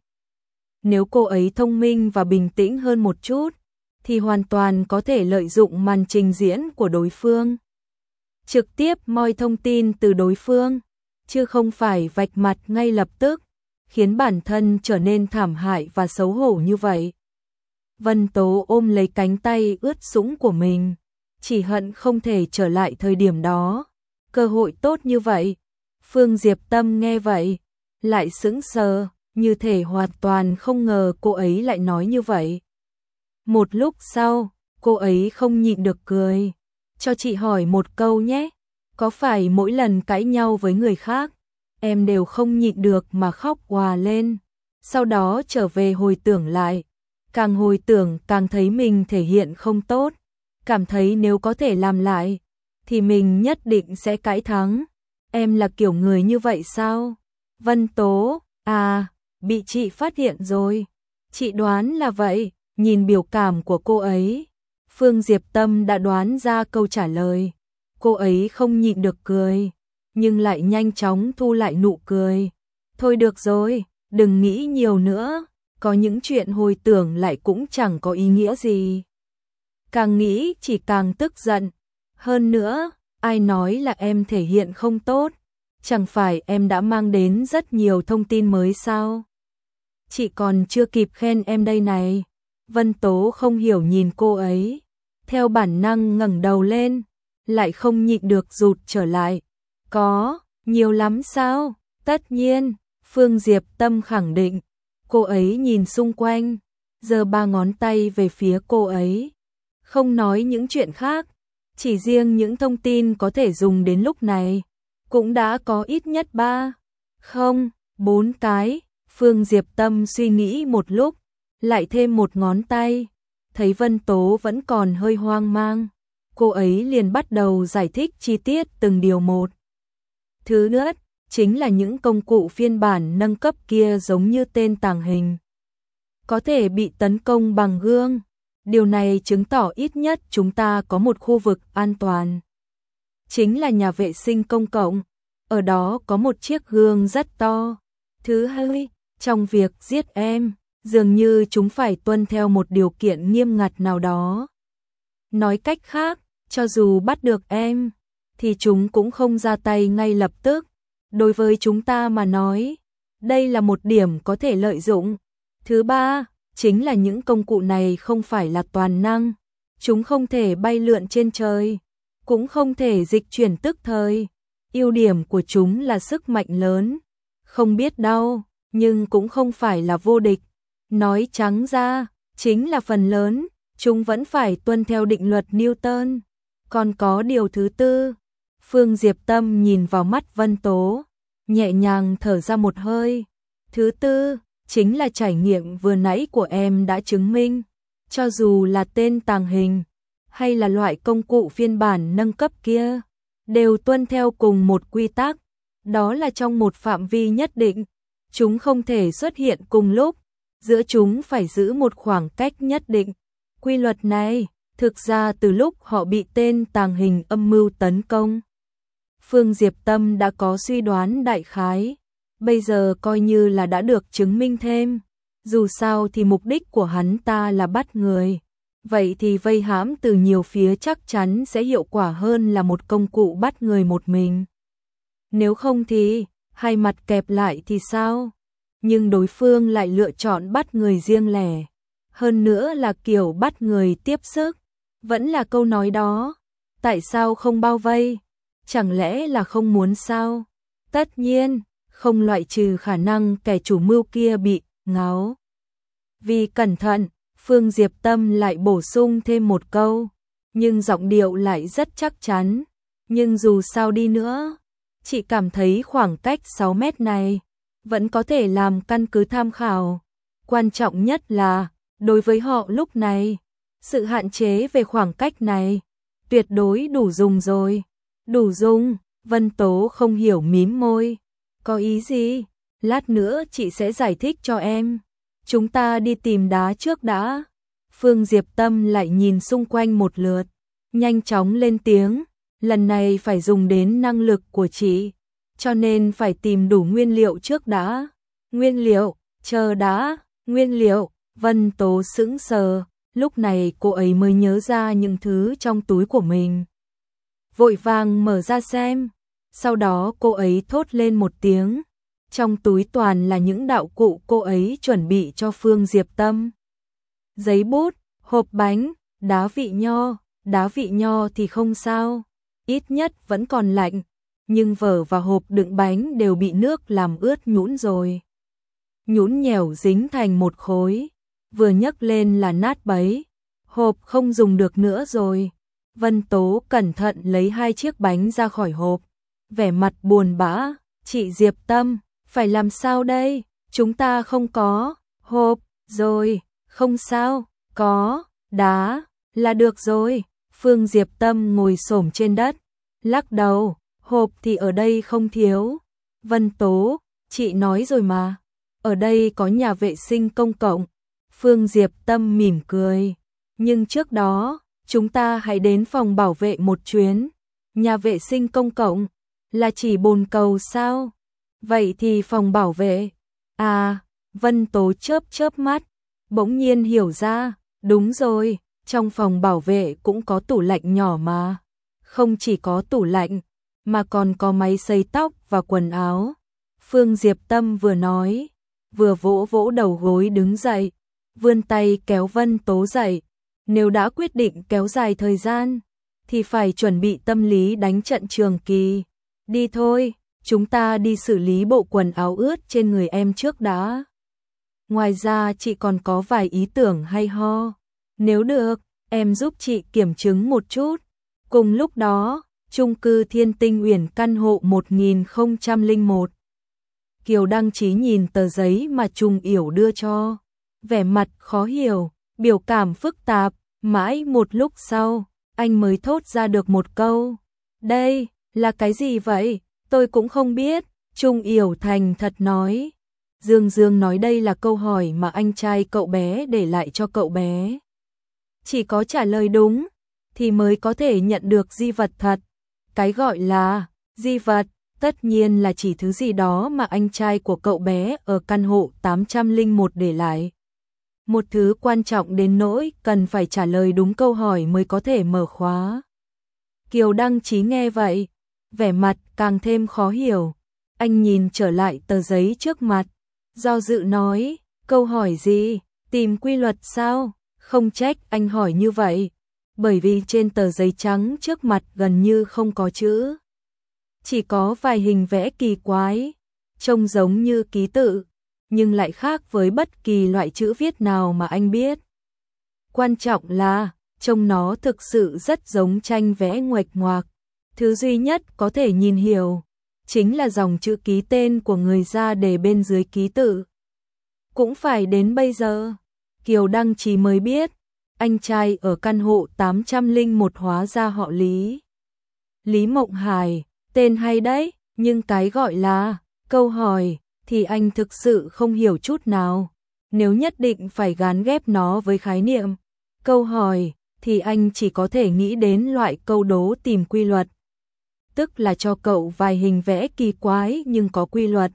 Nếu cô ấy thông minh và bình tĩnh hơn một chút, thì hoàn toàn có thể lợi dụng màn trình diễn của đối phương, trực tiếp moi thông tin từ đối phương, chứ không phải vạch mặt ngay lập tức, khiến bản thân trở nên thảm hại và xấu hổ như vậy. Vân Tố ôm lấy cánh tay ướt sũng của mình, chỉ hận không thể trở lại thời điểm đó, cơ hội tốt như vậy. Phương Diệp Tâm nghe vậy, lại sững sờ, như thể hoàn toàn không ngờ cô ấy lại nói như vậy. Một lúc sau, cô ấy không nhịn được cười. Cho chị hỏi một câu nhé, có phải mỗi lần cãi nhau với người khác, em đều không nhịn được mà khóc òa lên, sau đó trở về hồi tưởng lại, càng hồi tưởng càng thấy mình thể hiện không tốt, cảm thấy nếu có thể làm lại, thì mình nhất định sẽ cãi thắng. Em là kiểu người như vậy sao? Vân Tố, à, bị chị phát hiện rồi. Chị đoán là vậy, nhìn biểu cảm của cô ấy. Phương Diệp Tâm đã đoán ra câu trả lời. Cô ấy không nhịn được cười, nhưng lại nhanh chóng thu lại nụ cười. Thôi được rồi, đừng nghĩ nhiều nữa, có những chuyện hồi tưởng lại cũng chẳng có ý nghĩa gì. Càng nghĩ chỉ càng tức giận. Hơn nữa, ai nói là em thể hiện không tốt, chẳng phải em đã mang đến rất nhiều thông tin mới sao? Chị còn chưa kịp khen em đây này. Vân Tố không hiểu nhìn cô ấy, theo bản năng ngẩng đầu lên, lại không nhịn được rụt trở lại. Có, nhiều lắm sao? Tất nhiên, Phương Diệp Tâm khẳng định. Cô ấy nhìn xung quanh, giơ ba ngón tay về phía cô ấy. Không nói những chuyện khác, chỉ riêng những thông tin có thể dùng đến lúc này, cũng đã có ít nhất ba, không, bốn cái. Phương Diệp Tâm suy nghĩ một lúc, lại thêm một ngón tay, thấy Vân Tố vẫn còn hơi hoang mang, cô ấy liền bắt đầu giải thích chi tiết từng điều một. Thứ nhất, chính là những công cụ phiên bản nâng cấp kia giống như tên tàng hình, có thể bị tấn công bằng gương. Điều này chứng tỏ ít nhất chúng ta có một khu vực an toàn. Chính là nhà vệ sinh công cộng, ở đó có một chiếc gương rất to. Thứ hai, trong việc giết em, dường như chúng phải tuân theo một điều kiện nghiêm ngặt nào đó. Nói cách khác, cho dù bắt được em, thì chúng cũng không ra tay ngay lập tức. Đối với chúng ta mà nói, đây là một điểm có thể lợi dụng. Thứ ba, chính là những công cụ này không phải là toàn năng, chúng không thể bay lượn trên trời, cũng không thể dịch chuyển tức thời. Ưu điểm của chúng là sức mạnh lớn, không biết đau, nhưng cũng không phải là vô địch. Nói trắng ra, chính là phần lớn, chúng vẫn phải tuân theo định luật Newton. Còn có điều thứ tư. Phương Diệp Tâm nhìn vào mắt Vân Tố, nhẹ nhàng thở ra một hơi. Thứ tư, chính là trải nghiệm vừa nãy của em đã chứng minh, cho dù là tên tàng hình, hay là loại công cụ phiên bản nâng cấp kia, đều tuân theo cùng một quy tắc, đó là trong một phạm vi nhất định, chúng không thể xuất hiện cùng lúc, giữa chúng phải giữ một khoảng cách nhất định. Quy luật này, thực ra từ lúc họ bị tên tàng hình âm mưu tấn công, Phương Diệp Tâm đã có suy đoán đại khái, bây giờ coi như là đã được chứng minh thêm. Dù sao thì mục đích của hắn ta là bắt người, vậy thì vây hãm từ nhiều phía chắc chắn sẽ hiệu quả hơn là một công cụ bắt người một mình. Nếu không thì, hai mặt kẹp lại thì sao? Nhưng đối phương lại lựa chọn bắt người riêng lẻ, hơn nữa là kiểu bắt người tiếp sức. Vẫn là câu nói đó, tại sao không bao vây? Chẳng lẽ là không muốn sao? Tất nhiên, không loại trừ khả năng kẻ chủ mưu kia bị ngáo. Vì cẩn thận, Phương Diệp Tâm lại bổ sung thêm một câu, nhưng giọng điệu lại rất chắc chắn. Nhưng dù sao đi nữa, chị cảm thấy khoảng cách sáu mét này vẫn có thể làm căn cứ tham khảo. Quan trọng nhất là, đối với họ lúc này, sự hạn chế về khoảng cách này tuyệt đối đủ dùng rồi. Đủ dùng, Vân Tố không hiểu mím môi. Có ý gì? Lát nữa chị sẽ giải thích cho em. Chúng ta đi tìm đá trước đã. Phương Diệp Tâm lại nhìn xung quanh một lượt, nhanh chóng lên tiếng. Lần này phải dùng đến năng lực của chị, cho nên phải tìm đủ nguyên liệu trước đã. Nguyên liệu, chờ đã, nguyên liệu. Vân Tố sững sờ, lúc này cô ấy mới nhớ ra những thứ trong túi của mình. Vội vàng mở ra xem, sau đó cô ấy thốt lên một tiếng. Trong túi toàn là những đạo cụ cô ấy chuẩn bị cho Phương Diệp Tâm. Giấy bút, hộp bánh, đá vị nho, đá vị nho thì không sao, ít nhất vẫn còn lạnh, nhưng vở và hộp đựng bánh đều bị nước làm ướt nhũn rồi. Nhũn nhẻo dính thành một khối, vừa nhấc lên là nát bấy, hộp không dùng được nữa rồi. Vân Tố cẩn thận lấy hai chiếc bánh ra khỏi hộp, vẻ mặt buồn bã. Chị Diệp Tâm, phải làm sao đây? Chúng ta không có hộp rồi. Không sao, có đá là được rồi. Phương Diệp Tâm ngồi xổm trên đất, lắc đầu. Hộp thì ở đây không thiếu. Vân Tố, chị nói rồi mà, ở đây có nhà vệ sinh công cộng. Phương Diệp Tâm mỉm cười. Nhưng trước đó, chúng ta hãy đến phòng bảo vệ một chuyến. Nhà vệ sinh công cộng là chỉ bồn cầu sao? Vậy thì phòng bảo vệ. À, Vân Tố chớp chớp mắt, bỗng nhiên hiểu ra, đúng rồi, trong phòng bảo vệ cũng có tủ lạnh nhỏ mà. Không chỉ có tủ lạnh, mà còn có máy sấy tóc và quần áo. Phương Diệp Tâm vừa nói, vừa vỗ vỗ đầu gối đứng dậy, vươn tay kéo Vân Tố dậy. Nếu đã quyết định kéo dài thời gian, thì phải chuẩn bị tâm lý đánh trận trường kỳ. Đi thôi, chúng ta đi xử lý bộ quần áo ướt trên người em trước đã. Ngoài ra chị còn có vài ý tưởng hay ho. Nếu được, em giúp chị kiểm chứng một chút. Cùng lúc đó, chung cư Thiên Tinh Uyển căn hộ một nghìn không trăm lẻ một. Kiều Đăng Chí nhìn tờ giấy mà Trung Yểu đưa cho, vẻ mặt khó hiểu, biểu cảm phức tạp, mãi một lúc sau, anh mới thốt ra được một câu. Đây, là cái gì vậy? Tôi cũng không biết, Trung Yểu thành thật nói. Dương Dương nói đây là câu hỏi mà anh trai cậu bé để lại cho cậu bé. Chỉ có trả lời đúng, thì mới có thể nhận được di vật thật. Cái gọi là di vật, tất nhiên là chỉ thứ gì đó mà anh trai của cậu bé ở căn hộ tám trăm lẻ một để lại. Một thứ quan trọng đến nỗi cần phải trả lời đúng câu hỏi mới có thể mở khóa. Kiều Đăng Chí nghe vậy, vẻ mặt càng thêm khó hiểu. Anh nhìn trở lại tờ giấy trước mặt, do dự nói, câu hỏi gì? Tìm quy luật sao? Không trách anh hỏi như vậy, bởi vì trên tờ giấy trắng trước mặt gần như không có chữ. Chỉ có vài hình vẽ kỳ quái, trông giống như ký tự, nhưng lại khác với bất kỳ loại chữ viết nào mà anh biết. Quan trọng là, trông nó thực sự rất giống tranh vẽ nguệch ngoạc. Thứ duy nhất có thể nhìn hiểu, chính là dòng chữ ký tên của người ra để bên dưới ký tự. Cũng phải đến bây giờ, Kiều Đăng Trí mới biết, anh trai ở căn hộ tám trăm lẻ một hóa ra họ Lý. Lý Mộng Hải, tên hay đấy, nhưng cái gọi là câu hỏi thì anh thực sự không hiểu chút nào. Nếu nhất định phải gán ghép nó với khái niệm câu hỏi thì anh chỉ có thể nghĩ đến loại câu đố tìm quy luật. Tức là cho cậu vài hình vẽ kỳ quái nhưng có quy luật.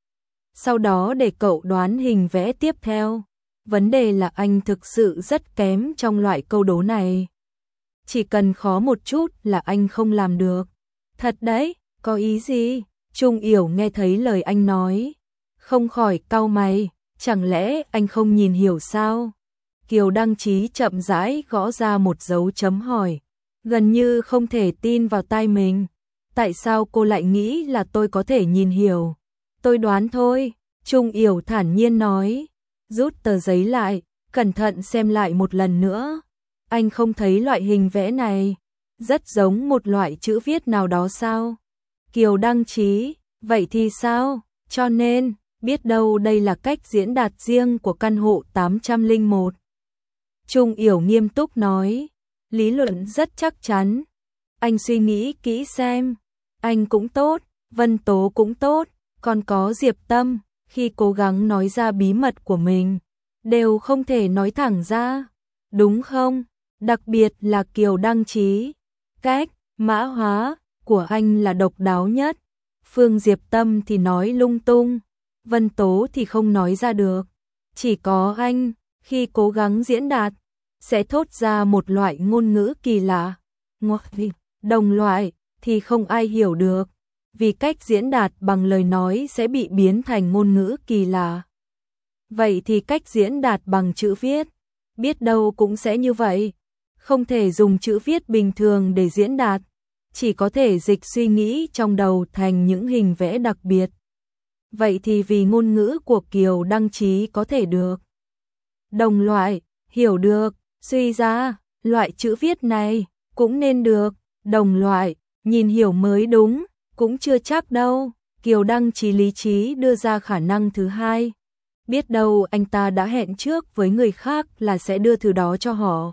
Sau đó để cậu đoán hình vẽ tiếp theo. Vấn đề là anh thực sự rất kém trong loại câu đố này. Chỉ cần khó một chút là anh không làm được. Thật đấy, có ý gì? Trung Yểu nghe thấy lời anh nói, không khỏi cau mày, chẳng lẽ anh không nhìn hiểu sao? Kiều Đăng Trí chậm rãi gõ ra một dấu chấm hỏi, gần như không thể tin vào tai mình. Tại sao cô lại nghĩ là tôi có thể nhìn hiểu? Tôi đoán thôi, Trung Yểu thản nhiên nói, rút tờ giấy lại, cẩn thận xem lại một lần nữa. Anh không thấy loại hình vẽ này, rất giống một loại chữ viết nào đó sao? Kiều Đăng Trí, vậy thì sao? Cho nên, biết đâu đây là cách diễn đạt riêng của căn hộ tám trăm lẻ một. Trung Yểu nghiêm túc nói, lý luận rất chắc chắn. Anh suy nghĩ kỹ xem, anh cũng tốt, Vân Tố cũng tốt, còn có Diệp Tâm, khi cố gắng nói ra bí mật của mình, đều không thể nói thẳng ra, đúng không? Đặc biệt là Kiều Đăng Trí, cách mã hóa của anh là độc đáo nhất. Phương Diệp Tâm thì nói lung tung, Vân Tố thì không nói ra được. Chỉ có anh, khi cố gắng diễn đạt, sẽ thốt ra một loại ngôn ngữ kỳ lạ. Đồng loại thì không ai hiểu được, vì cách diễn đạt bằng lời nói sẽ bị biến thành ngôn ngữ kỳ lạ. Vậy thì cách diễn đạt bằng chữ viết, biết đâu cũng sẽ như vậy. Không thể dùng chữ viết bình thường để diễn đạt, chỉ có thể dịch suy nghĩ trong đầu thành những hình vẽ đặc biệt. Vậy thì vì ngôn ngữ của Kiều Đăng Trí có thể được. Đồng loại, hiểu được, suy ra, loại chữ viết này cũng nên được. Đồng loại, nhìn hiểu mới đúng, cũng chưa chắc đâu. Kiều Đăng Trí lý trí đưa ra khả năng thứ hai. Biết đâu anh ta đã hẹn trước với người khác là sẽ đưa thứ đó cho họ.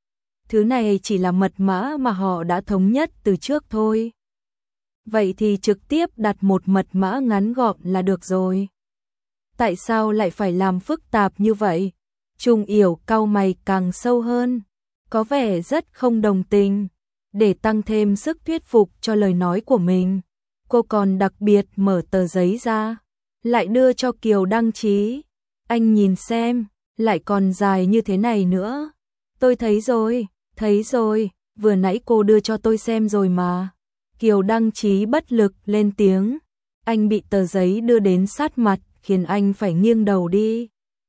Thứ này chỉ là mật mã mà họ đã thống nhất từ trước thôi. Vậy thì trực tiếp đặt một mật mã ngắn gọn là được rồi. Tại sao lại phải làm phức tạp như vậy? Trung Yểu cau mày càng sâu hơn, có vẻ rất không đồng tình. Để tăng thêm sức thuyết phục cho lời nói của mình, cô còn đặc biệt mở tờ giấy ra, lại đưa cho Kiều Đăng Trí. Anh nhìn xem, lại còn dài như thế này nữa. Tôi thấy rồi, thấy rồi, vừa nãy cô đưa cho tôi xem rồi mà. Kiều Đăng Trí bất lực lên tiếng. Anh bị tờ giấy đưa đến sát mặt, khiến anh phải nghiêng đầu đi.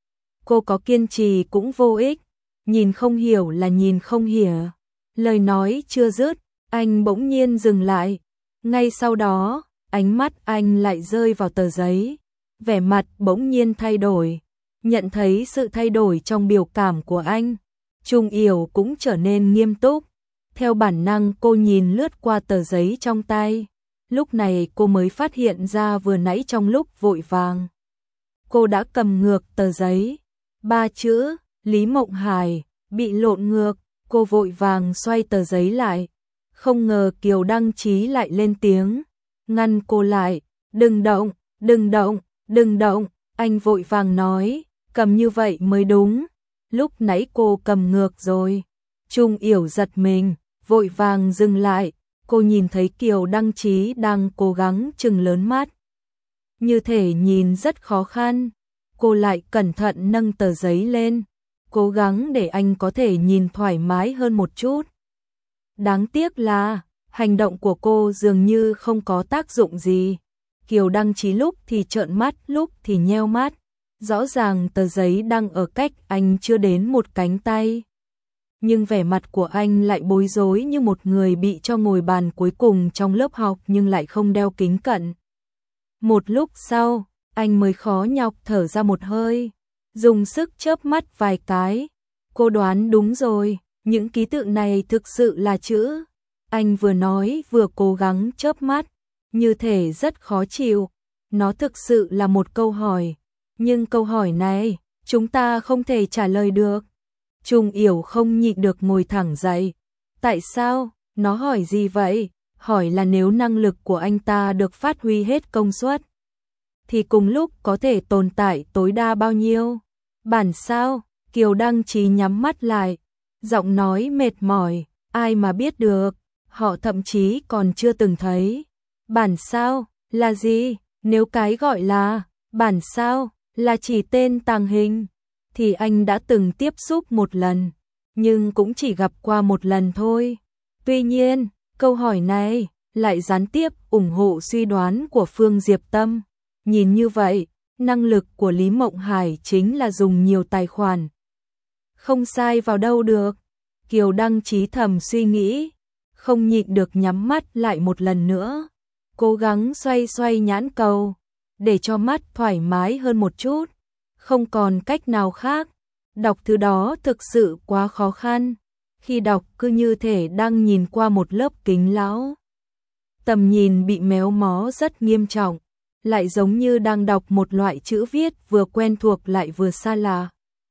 Cô có kiên trì cũng vô ích, nhìn không hiểu là nhìn không hiểu. Lời nói chưa dứt, anh bỗng nhiên dừng lại. Ngay sau đó, ánh mắt anh lại rơi vào tờ giấy. Vẻ mặt bỗng nhiên thay đổi. Nhận thấy sự thay đổi trong biểu cảm của anh, Trung Yểu cũng trở nên nghiêm túc. Theo bản năng cô nhìn lướt qua tờ giấy trong tay. Lúc này cô mới phát hiện ra vừa nãy trong lúc vội vàng, cô đã cầm ngược tờ giấy. Ba chữ, Lý Mộng Hải, bị lộn ngược. Cô vội vàng xoay tờ giấy lại. Không ngờ Kiều Đăng Trí lại lên tiếng, ngăn cô lại. Đừng động, đừng động, đừng động. Anh vội vàng nói, cầm như vậy mới đúng. Lúc nãy cô cầm ngược rồi. Trung Yểu giật mình, vội vàng dừng lại. Cô nhìn thấy Kiều Đăng Trí đang cố gắng trừng lớn mắt, như thể nhìn rất khó khăn. Cô lại cẩn thận nâng tờ giấy lên, cố gắng để anh có thể nhìn thoải mái hơn một chút. Đáng tiếc là, hành động của cô dường như không có tác dụng gì. Kiều Đăng Trí lúc thì trợn mắt, lúc thì nheo mắt, Rõ ràng tờ giấy đang ở cách anh chưa đến một cánh tay. Nhưng vẻ mặt của anh lại bối rối như một người bị cho ngồi bàn cuối cùng trong lớp học nhưng lại không đeo kính cận. Một lúc sau, anh mới khó nhọc thở ra một hơi, dùng sức chớp mắt vài cái. Cô đoán đúng rồi, những ký tự này thực sự là chữ. Anh vừa nói vừa cố gắng chớp mắt, như thể rất khó chịu. Nó thực sự là một câu hỏi, nhưng câu hỏi này, chúng ta không thể trả lời được. Trung Yểu không nhịn được ngồi thẳng dậy. Tại sao? Nó hỏi gì vậy? Hỏi là nếu năng lực của anh ta được phát huy hết công suất, thì cùng lúc có thể tồn tại tối đa bao nhiêu? Bản sao? Kiều Đăng Trí nhắm mắt lại, giọng nói mệt mỏi, ai mà biết được, họ thậm chí còn chưa từng thấy. Bản sao? Là gì? Nếu cái gọi là bản sao là chỉ tên tàng hình, thì anh đã từng tiếp xúc một lần, nhưng cũng chỉ gặp qua một lần thôi. Tuy nhiên, câu hỏi này lại gián tiếp ủng hộ suy đoán của Phương Diệp Tâm. Nhìn như vậy, năng lực của Lý Mộng Hải chính là dùng nhiều tài khoản. Không sai vào đâu được. Kiều Đăng Trí thầm suy nghĩ, không nhịn được nhắm mắt lại một lần nữa, cố gắng xoay xoay nhãn cầu, để cho mắt thoải mái hơn một chút. Không còn cách nào khác, đọc thứ đó thực sự quá khó khăn. Khi đọc cứ như thể đang nhìn qua một lớp kính lão. Tầm nhìn bị méo mó rất nghiêm trọng, lại giống như đang đọc một loại chữ viết vừa quen thuộc lại vừa xa lạ.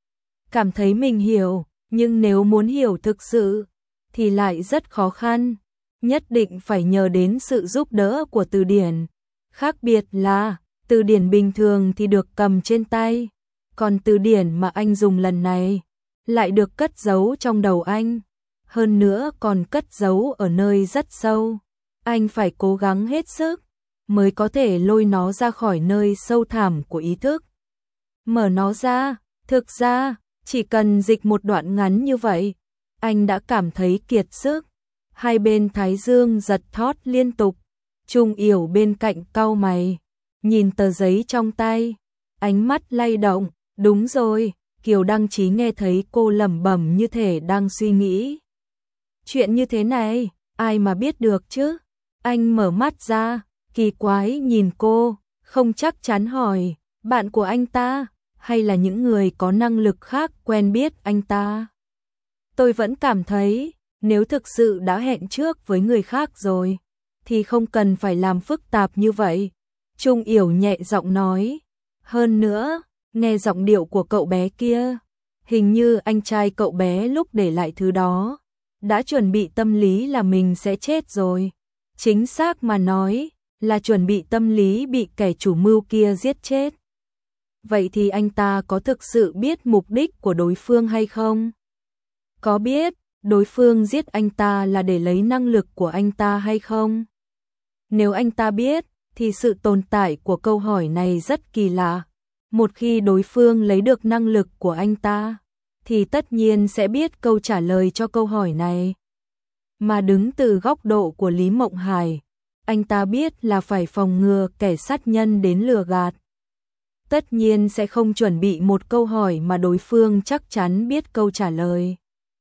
Cảm thấy mình hiểu, nhưng nếu muốn hiểu thực sự, thì lại rất khó khăn. Nhất định phải nhờ đến sự giúp đỡ của từ điển. Khác biệt là, từ điển bình thường thì được cầm trên tay, còn từ điển mà anh dùng lần này lại được cất giấu trong đầu anh. Hơn nữa còn cất giấu ở nơi rất sâu. Anh phải cố gắng hết sức mới có thể lôi nó ra khỏi nơi sâu thẳm của ý thức. Mở nó ra, thực ra, chỉ cần dịch một đoạn ngắn như vậy, anh đã cảm thấy kiệt sức. Hai bên thái dương giật thót liên tục. Trung Yểu bên cạnh cau mày, nhìn tờ giấy trong tay, ánh mắt lay động. Đúng rồi, Kiều Đăng Trí nghe thấy cô lẩm bẩm như thể đang suy nghĩ. Chuyện như thế này, ai mà biết được chứ? Anh mở mắt ra, kỳ quái nhìn cô, không chắc chắn hỏi, bạn của anh ta, hay là những người có năng lực khác quen biết anh ta? Tôi vẫn cảm thấy, nếu thực sự đã hẹn trước với người khác rồi, thì không cần phải làm phức tạp như vậy. Trung Yểu nhẹ giọng nói. Hơn nữa, nghe giọng điệu của cậu bé kia, hình như anh trai cậu bé lúc để lại thứ đó đã chuẩn bị tâm lý là mình sẽ chết rồi. Chính xác mà nói, là chuẩn bị tâm lý bị kẻ chủ mưu kia giết chết. Vậy thì anh ta có thực sự biết mục đích của đối phương hay không? Có biết đối phương giết anh ta là để lấy năng lực của anh ta hay không? Nếu anh ta biết, thì sự tồn tại của câu hỏi này rất kỳ lạ. Một khi đối phương lấy được năng lực của anh ta, thì tất nhiên sẽ biết câu trả lời cho câu hỏi này. Mà đứng từ góc độ của Lý Mộng Hải, anh ta biết là phải phòng ngừa kẻ sát nhân đến lừa gạt. Tất nhiên sẽ không chuẩn bị một câu hỏi mà đối phương chắc chắn biết câu trả lời.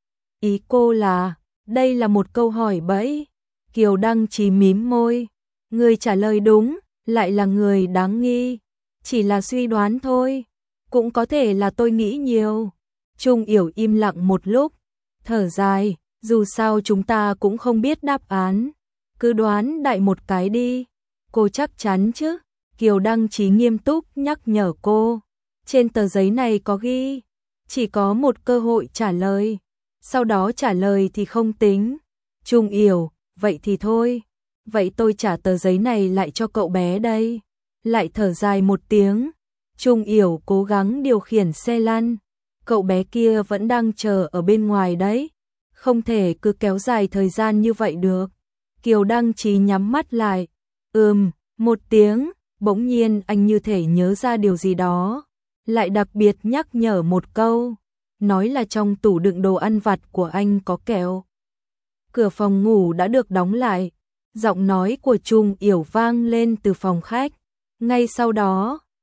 Ý cô là, đây là một câu hỏi bẫy. Kiều Đăng Trí mím môi. Người trả lời đúng, lại là người đáng nghi. Chỉ là suy đoán thôi. Cũng có thể là tôi nghĩ nhiều. Trung Yểu im lặng một lúc, thở dài, dù sao chúng ta cũng không biết đáp án. Cứ đoán đại một cái đi. Cô chắc chắn chứ? Kiều Đăng Trí nghiêm túc nhắc nhở cô. Trên tờ giấy này có ghi, chỉ có một cơ hội trả lời. Sau đó trả lời thì không tính. Trung Yểu, vậy thì thôi. Vậy tôi trả tờ giấy này lại cho cậu bé đây. Lại thở dài một tiếng. Trung Yểu cố gắng điều khiển xe lăn. Cậu bé kia vẫn đang chờ ở bên ngoài đấy. Không thể cứ kéo dài thời gian như vậy được. Kiều Đăng Trí nhắm mắt lại. Ừm, một tiếng. Bỗng nhiên anh như thể nhớ ra điều gì đó. Lại đặc biệt nhắc nhở một câu. Nói là trong tủ đựng đồ ăn vặt của anh có kẹo. Cửa phòng ngủ đã được đóng lại. Giọng nói của Trung Yểu vang lên từ phòng khách. Ngay sau đó,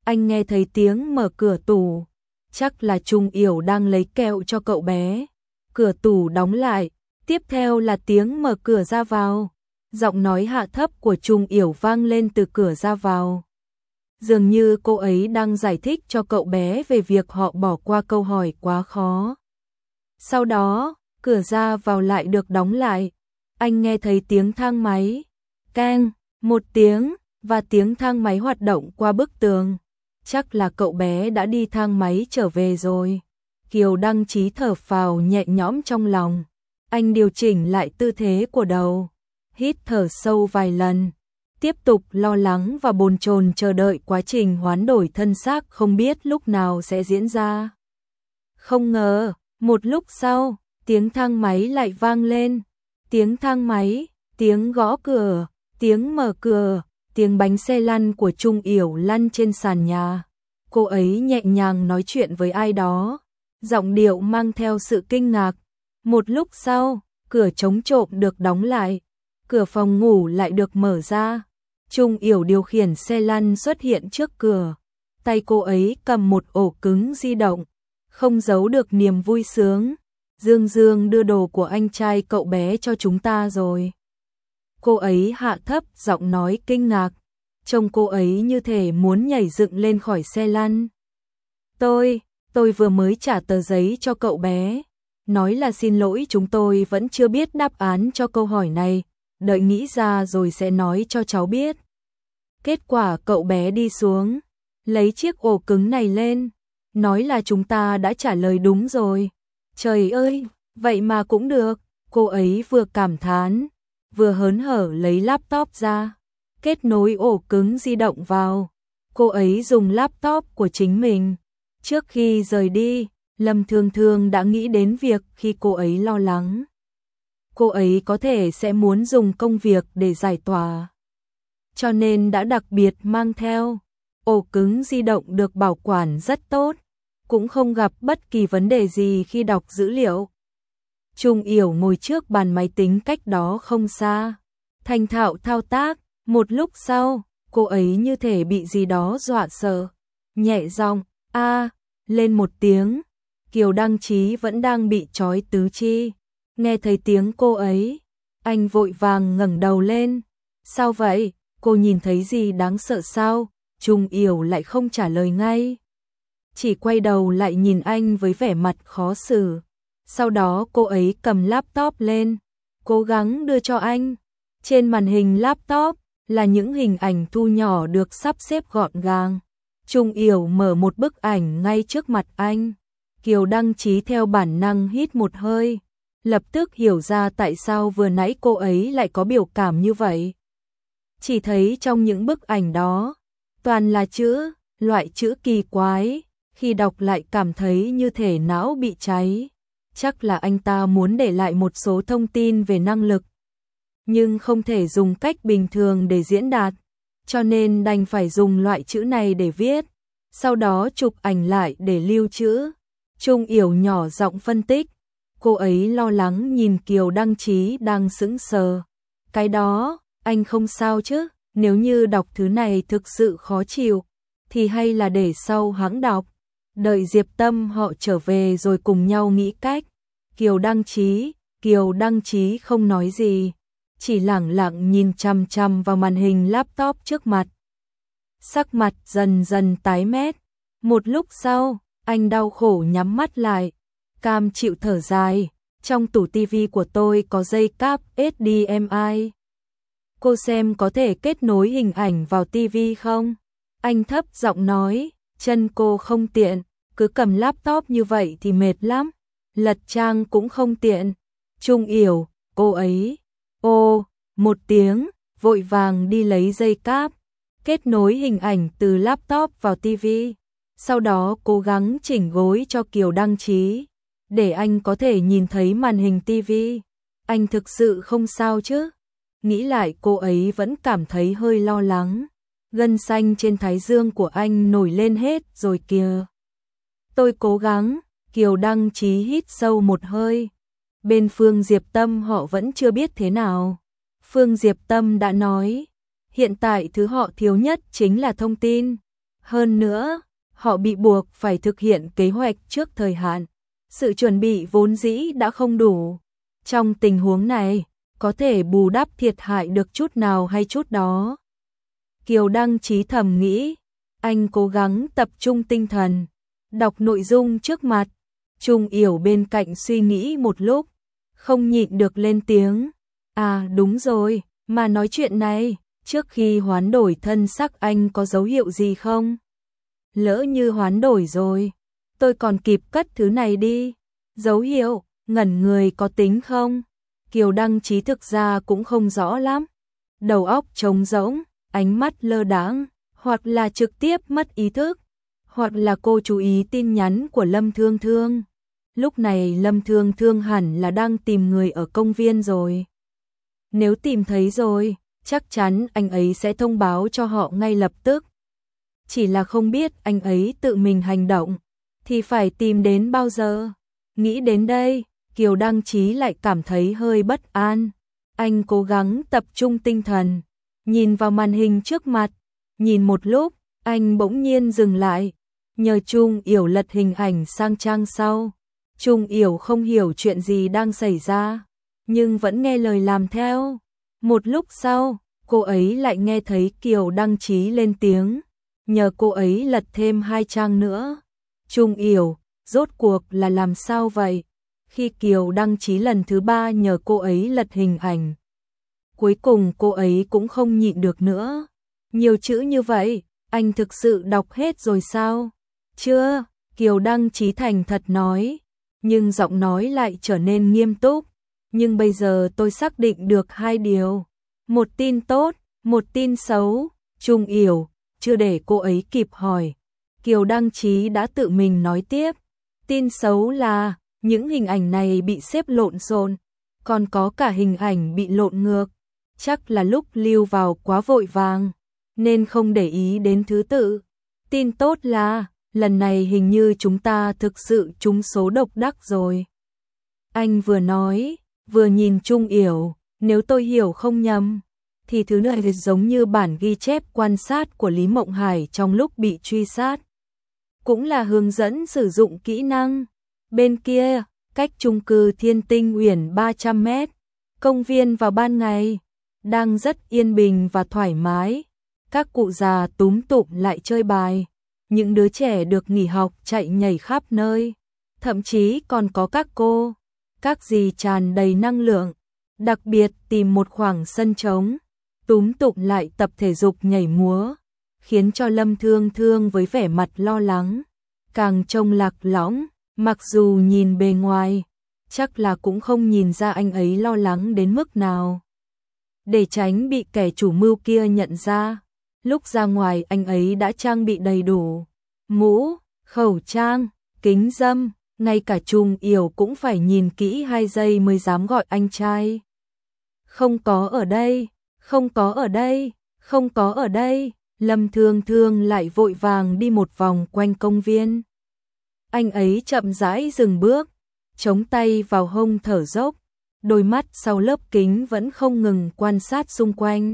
anh nghe thấy tiếng mở cửa tủ. Chắc là Trung Yểu đang lấy kẹo cho cậu bé. Cửa tủ đóng lại, tiếp theo là tiếng mở cửa ra vào. Giọng nói hạ thấp của Trung Yểu vang lên từ cửa ra vào. Dường như cô ấy đang giải thích cho cậu bé về việc họ bỏ qua câu hỏi quá khó. Sau đó, cửa ra vào lại được đóng lại. Anh nghe thấy tiếng thang máy. Keng, một tiếng, và tiếng thang máy hoạt động qua bức tường. Chắc là cậu bé đã đi thang máy trở về rồi. Kiều Đăng Chí thở phào nhẹ nhõm trong lòng. Anh điều chỉnh lại tư thế của đầu. Hít thở sâu vài lần. Tiếp tục lo lắng và bồn chồn chờ đợi quá trình hoán đổi thân xác không biết lúc nào sẽ diễn ra. Không ngờ, một lúc sau, tiếng thang máy lại vang lên. Tiếng thang máy, tiếng gõ cửa, tiếng mở cửa, tiếng bánh xe lăn của Trung Yểu lăn trên sàn nhà. Cô ấy nhẹ nhàng nói chuyện với ai đó, giọng điệu mang theo sự kinh ngạc. Một lúc sau, cửa chống trộm được đóng lại, cửa phòng ngủ lại được mở ra. Trung Yểu điều khiển xe lăn xuất hiện trước cửa, tay cô ấy cầm một ổ cứng di động, không giấu được niềm vui sướng. Dương Dương đưa đồ của anh trai cậu bé cho chúng ta rồi. Cô ấy hạ thấp giọng nói kinh ngạc, trông cô ấy như thể muốn nhảy dựng lên khỏi xe lăn. Tôi, tôi vừa mới trả tờ giấy cho cậu bé, nói là xin lỗi chúng tôi vẫn chưa biết đáp án cho câu hỏi này, đợi nghĩ ra rồi sẽ nói cho cháu biết. Kết quả cậu bé đi xuống, lấy chiếc ổ cứng này lên, nói là chúng ta đã trả lời đúng rồi. Trời ơi, vậy mà cũng được, cô ấy vừa cảm thán, vừa hớn hở lấy laptop ra, kết nối ổ cứng di động vào. Cô ấy dùng laptop của chính mình. Trước khi rời đi, Lâm Thương Thương đã nghĩ đến việc khi cô ấy lo lắng. Cô ấy có thể sẽ muốn dùng công việc để giải tỏa. Cho nên đã đặc biệt mang theo. Ổ cứng di động được bảo quản rất tốt, cũng không gặp bất kỳ vấn đề gì khi đọc dữ liệu. Trung Yểu ngồi trước bàn máy tính cách đó không xa, thành thạo thao tác. Một lúc sau, cô ấy như thể bị gì đó dọa sợ, nhẹ giọng a lên một tiếng. Kiều Đăng Chí vẫn đang bị trói tứ chi, nghe thấy tiếng cô ấy, anh vội vàng ngẩng đầu lên. Sao vậy? Cô nhìn thấy gì đáng sợ sao? Trung Yểu lại không trả lời ngay, chỉ quay đầu lại nhìn anh với vẻ mặt khó xử. Sau đó cô ấy cầm laptop lên, cố gắng đưa cho anh. Trên màn hình laptop là những hình ảnh thu nhỏ được sắp xếp gọn gàng. Trung Yểu mở một bức ảnh ngay trước mặt anh. Kiều Đăng Chí theo bản năng hít một hơi, lập tức hiểu ra tại sao vừa nãy cô ấy lại có biểu cảm như vậy. Chỉ thấy trong những bức ảnh đó, toàn là chữ, loại chữ kỳ quái, khi đọc lại cảm thấy như thể não bị cháy. Chắc là anh ta muốn để lại một số thông tin về năng lực, nhưng không thể dùng cách bình thường để diễn đạt, cho nên đành phải dùng loại chữ này để viết, sau đó chụp ảnh lại để lưu trữ. Trung Yểu nhỏ giọng phân tích, cô ấy lo lắng nhìn Kiều Đăng Chí đang sững sờ. Cái đó, anh không sao chứ? Nếu như đọc thứ này thực sự khó chịu, thì hay là để sau hãng đọc, đợi Diệp Tâm họ trở về rồi cùng nhau nghĩ cách. Kiều Đăng Chí, Kiều Đăng Chí không nói gì, chỉ lẳng lặng nhìn chằm chằm vào màn hình laptop trước mặt. Sắc mặt dần dần tái mét. Một lúc sau, anh đau khổ nhắm mắt lại, cam chịu thở dài. Trong tủ tivi của tôi có dây cáp H D M I. Cô xem có thể kết nối hình ảnh vào tivi không? Anh thấp giọng nói, chân cô không tiện, cứ cầm laptop như vậy thì mệt lắm. Lật trang cũng không tiện. Trung Yểu, cô ấy, ô, một tiếng, vội vàng đi lấy dây cáp, kết nối hình ảnh từ laptop vào tivi. Sau đó cố gắng chỉnh gối cho Kiều Đăng Chí, để anh có thể nhìn thấy màn hình tivi. Anh thực sự không sao chứ? Nghĩ lại cô ấy vẫn cảm thấy hơi lo lắng. Gân xanh trên thái dương của anh nổi lên hết rồi kìa. Tôi cố gắng. Kiều Đăng Chí hít sâu một hơi. Bên Phương Diệp Tâm họ vẫn chưa biết thế nào. Phương Diệp Tâm đã nói, hiện tại thứ họ thiếu nhất chính là thông tin. Hơn nữa, họ bị buộc phải thực hiện kế hoạch trước thời hạn. Sự chuẩn bị vốn dĩ đã không đủ. Trong tình huống này, có thể bù đắp thiệt hại được chút nào hay chút đó. Kiều Đăng Chí thầm nghĩ, anh cố gắng tập trung tinh thần, đọc nội dung trước mặt. Trung Yểu bên cạnh suy nghĩ một lúc, không nhịn được lên tiếng. À đúng rồi, mà nói chuyện này, trước khi hoán đổi thân sắc anh có dấu hiệu gì không? Lỡ như hoán đổi rồi, tôi còn kịp cất thứ này đi. Dấu hiệu, ngẩn người có tính không? Kiều Đăng Chí thực ra cũng không rõ lắm. Đầu óc trống rỗng, ánh mắt lơ đãng, hoặc là trực tiếp mất ý thức, hoặc là cô chú ý tin nhắn của Lâm Thương Thương. Lúc này Lâm Thương Thương hẳn là đang tìm người ở công viên rồi. Nếu tìm thấy rồi, chắc chắn anh ấy sẽ thông báo cho họ ngay lập tức. Chỉ là không biết anh ấy tự mình hành động, thì phải tìm đến bao giờ. Nghĩ đến đây, Kiều Đăng Chí lại cảm thấy hơi bất an. Anh cố gắng tập trung tinh thần, nhìn vào màn hình trước mặt. Nhìn một lúc, anh bỗng nhiên dừng lại, nhờ Trung Yểu lật hình ảnh sang trang sau. Trung Yểu không hiểu chuyện gì đang xảy ra, nhưng vẫn nghe lời làm theo. Một lúc sau, cô ấy lại nghe thấy Kiều Đăng Chí lên tiếng, nhờ cô ấy lật thêm hai trang nữa. Trung Yểu, rốt cuộc là làm sao vậy? Khi Kiều Đăng Chí lần thứ ba nhờ cô ấy lật hình ảnh, cuối cùng cô ấy cũng không nhịn được nữa. Nhiều chữ như vậy, anh thực sự đọc hết rồi sao? Chưa, Kiều Đăng Chí thành thật nói, nhưng giọng nói lại trở nên nghiêm túc. Nhưng bây giờ tôi xác định được hai điều. Một tin tốt, một tin xấu. Trung Yểu, chưa để cô ấy kịp hỏi, Kiều Đăng Chí đã tự mình nói tiếp. Tin xấu là, những hình ảnh này bị xếp lộn xộn, còn có cả hình ảnh bị lộn ngược. Chắc là lúc lưu vào quá vội vàng, nên không để ý đến thứ tự. Tin tốt là, lần này hình như chúng ta thực sự trúng số độc đắc rồi. Anh vừa nói, vừa nhìn Trung Yểu, nếu tôi hiểu không nhầm, thì thứ này giống như bản ghi chép quan sát của Lý Mộng Hải trong lúc bị truy sát. Cũng là hướng dẫn sử dụng kỹ năng. Bên kia, cách chung cư Thiên Tinh Uyển ba trăm mét, công viên vào ban ngày, đang rất yên bình và thoải mái. Các cụ già túm tụm lại chơi bài. Những đứa trẻ được nghỉ học chạy nhảy khắp nơi. Thậm chí còn có các cô, các dì tràn đầy năng lượng, đặc biệt tìm một khoảng sân trống, túm tụm lại tập thể dục nhảy múa, khiến cho Lâm Thương Thương với vẻ mặt lo lắng, càng trông lạc lõng. Mặc dù nhìn bề ngoài, chắc là cũng không nhìn ra anh ấy lo lắng đến mức nào. Để tránh bị kẻ chủ mưu kia nhận ra, lúc ra ngoài anh ấy đã trang bị đầy đủ. Mũ, khẩu trang, kính râm, ngay cả Trung Yểu cũng phải nhìn kỹ hai giây mới dám gọi anh trai. Không có ở đây, không có ở đây, không có ở đây. Lâm Thương Thương lại vội vàng đi một vòng quanh công viên. Anh ấy chậm rãi dừng bước, chống tay vào hông thở dốc, đôi mắt sau lớp kính vẫn không ngừng quan sát xung quanh,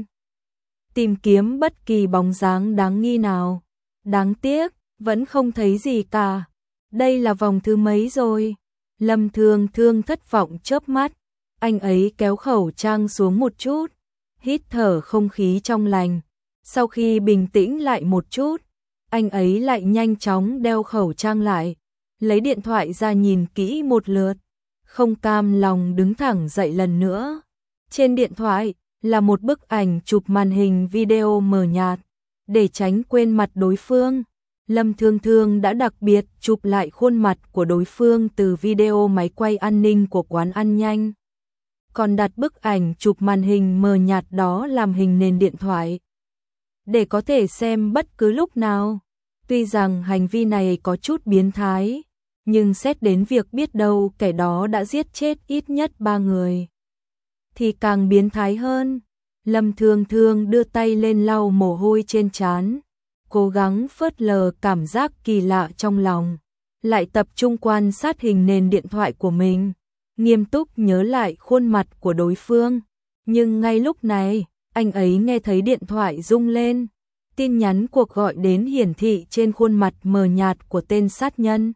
tìm kiếm bất kỳ bóng dáng đáng nghi nào. Đáng tiếc, vẫn không thấy gì cả. Đây là vòng thứ mấy rồi? Lâm Thương Thương thất vọng chớp mắt, anh ấy kéo khẩu trang xuống một chút, hít thở không khí trong lành. Sau khi bình tĩnh lại một chút, anh ấy lại nhanh chóng đeo khẩu trang lại, lấy điện thoại ra nhìn kỹ một lượt, không cam lòng đứng thẳng dậy lần nữa. Trên điện thoại là một bức ảnh chụp màn hình video mờ nhạt, để tránh quên mặt đối phương. Lâm Thương Thương đã đặc biệt chụp lại khuôn mặt của đối phương từ video máy quay an ninh của quán ăn nhanh, còn đặt bức ảnh chụp màn hình mờ nhạt đó làm hình nền điện thoại, để có thể xem bất cứ lúc nào. Tuy rằng hành vi này có chút biến thái, nhưng xét đến việc biết đâu kẻ đó đã giết chết ít nhất ba người, thì càng biến thái hơn. Lâm Thương Thương đưa tay lên lau mồ hôi trên trán, cố gắng phớt lờ cảm giác kỳ lạ trong lòng, lại tập trung quan sát hình nền điện thoại của mình, nghiêm túc nhớ lại khuôn mặt của đối phương. Nhưng ngay lúc này, anh ấy nghe thấy điện thoại rung lên. Tin nhắn cuộc gọi đến hiển thị trên khuôn mặt mờ nhạt của tên sát nhân.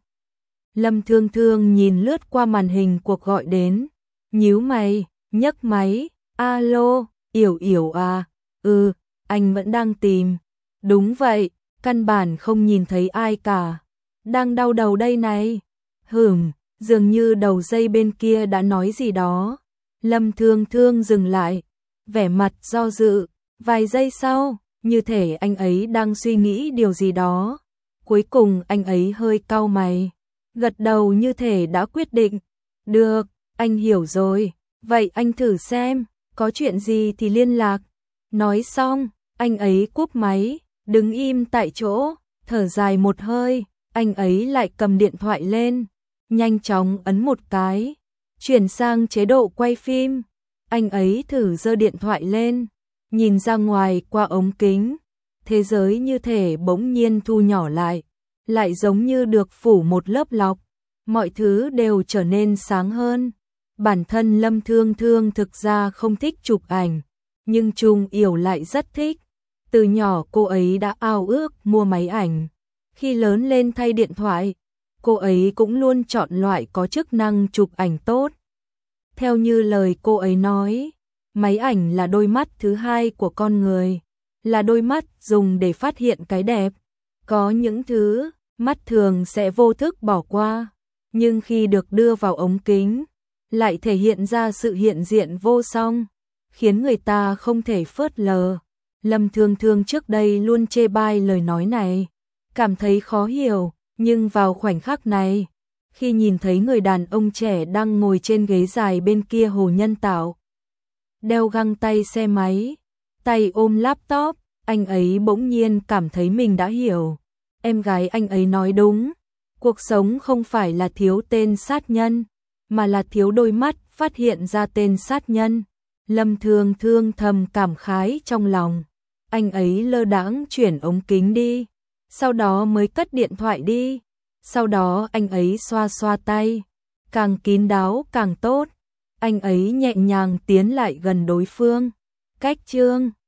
Lâm Thương Thương nhìn lướt qua màn hình cuộc gọi đến, nhíu mày, nhấc máy, alo, Yểu Yểu à, ừ, anh vẫn đang tìm. Đúng vậy, căn bản không nhìn thấy ai cả. Đang đau đầu đây này. Hửm, dường như đầu dây bên kia đã nói gì đó. Lâm Thương Thương dừng lại, vẻ mặt do dự, vài giây sau, như thể anh ấy đang suy nghĩ điều gì đó. Cuối cùng anh ấy hơi cau mày, gật đầu như thể đã quyết định. Được, anh hiểu rồi, vậy anh thử xem, có chuyện gì thì liên lạc. Nói xong, anh ấy cúp máy, đứng im tại chỗ, thở dài một hơi, anh ấy lại cầm điện thoại lên, nhanh chóng ấn một cái, chuyển sang chế độ quay phim. Anh ấy thử giơ điện thoại lên, nhìn ra ngoài qua ống kính, thế giới như thể bỗng nhiên thu nhỏ lại, lại giống như được phủ một lớp lọc, mọi thứ đều trở nên sáng hơn. Bản thân Lâm Thương Thương thực ra không thích chụp ảnh, nhưng Trung Yểu lại rất thích. Từ nhỏ cô ấy đã ao ước mua máy ảnh. Khi lớn lên thay điện thoại, cô ấy cũng luôn chọn loại có chức năng chụp ảnh tốt. Theo như lời cô ấy nói, máy ảnh là đôi mắt thứ hai của con người, là đôi mắt dùng để phát hiện cái đẹp. Có những thứ, mắt thường sẽ vô thức bỏ qua, nhưng khi được đưa vào ống kính, lại thể hiện ra sự hiện diện vô song, khiến người ta không thể phớt lờ. Lâm Thương Thương trước đây luôn chê bai lời nói này, cảm thấy khó hiểu, nhưng vào khoảnh khắc này, khi nhìn thấy người đàn ông trẻ đang ngồi trên ghế dài bên kia hồ nhân tạo, đeo găng tay xe máy, tay ôm laptop, anh ấy bỗng nhiên cảm thấy mình đã hiểu. Em gái anh ấy nói đúng, cuộc sống không phải là thiếu tên sát nhân, mà là thiếu đôi mắt phát hiện ra tên sát nhân. Lâm Thương Thương thầm cảm khái trong lòng. Anh ấy lơ đãng chuyển ống kính đi, sau đó mới cất điện thoại đi. Sau đó anh ấy xoa xoa tay, càng kín đáo càng tốt. Anh ấy nhẹ nhàng tiến lại gần đối phương. Cách chương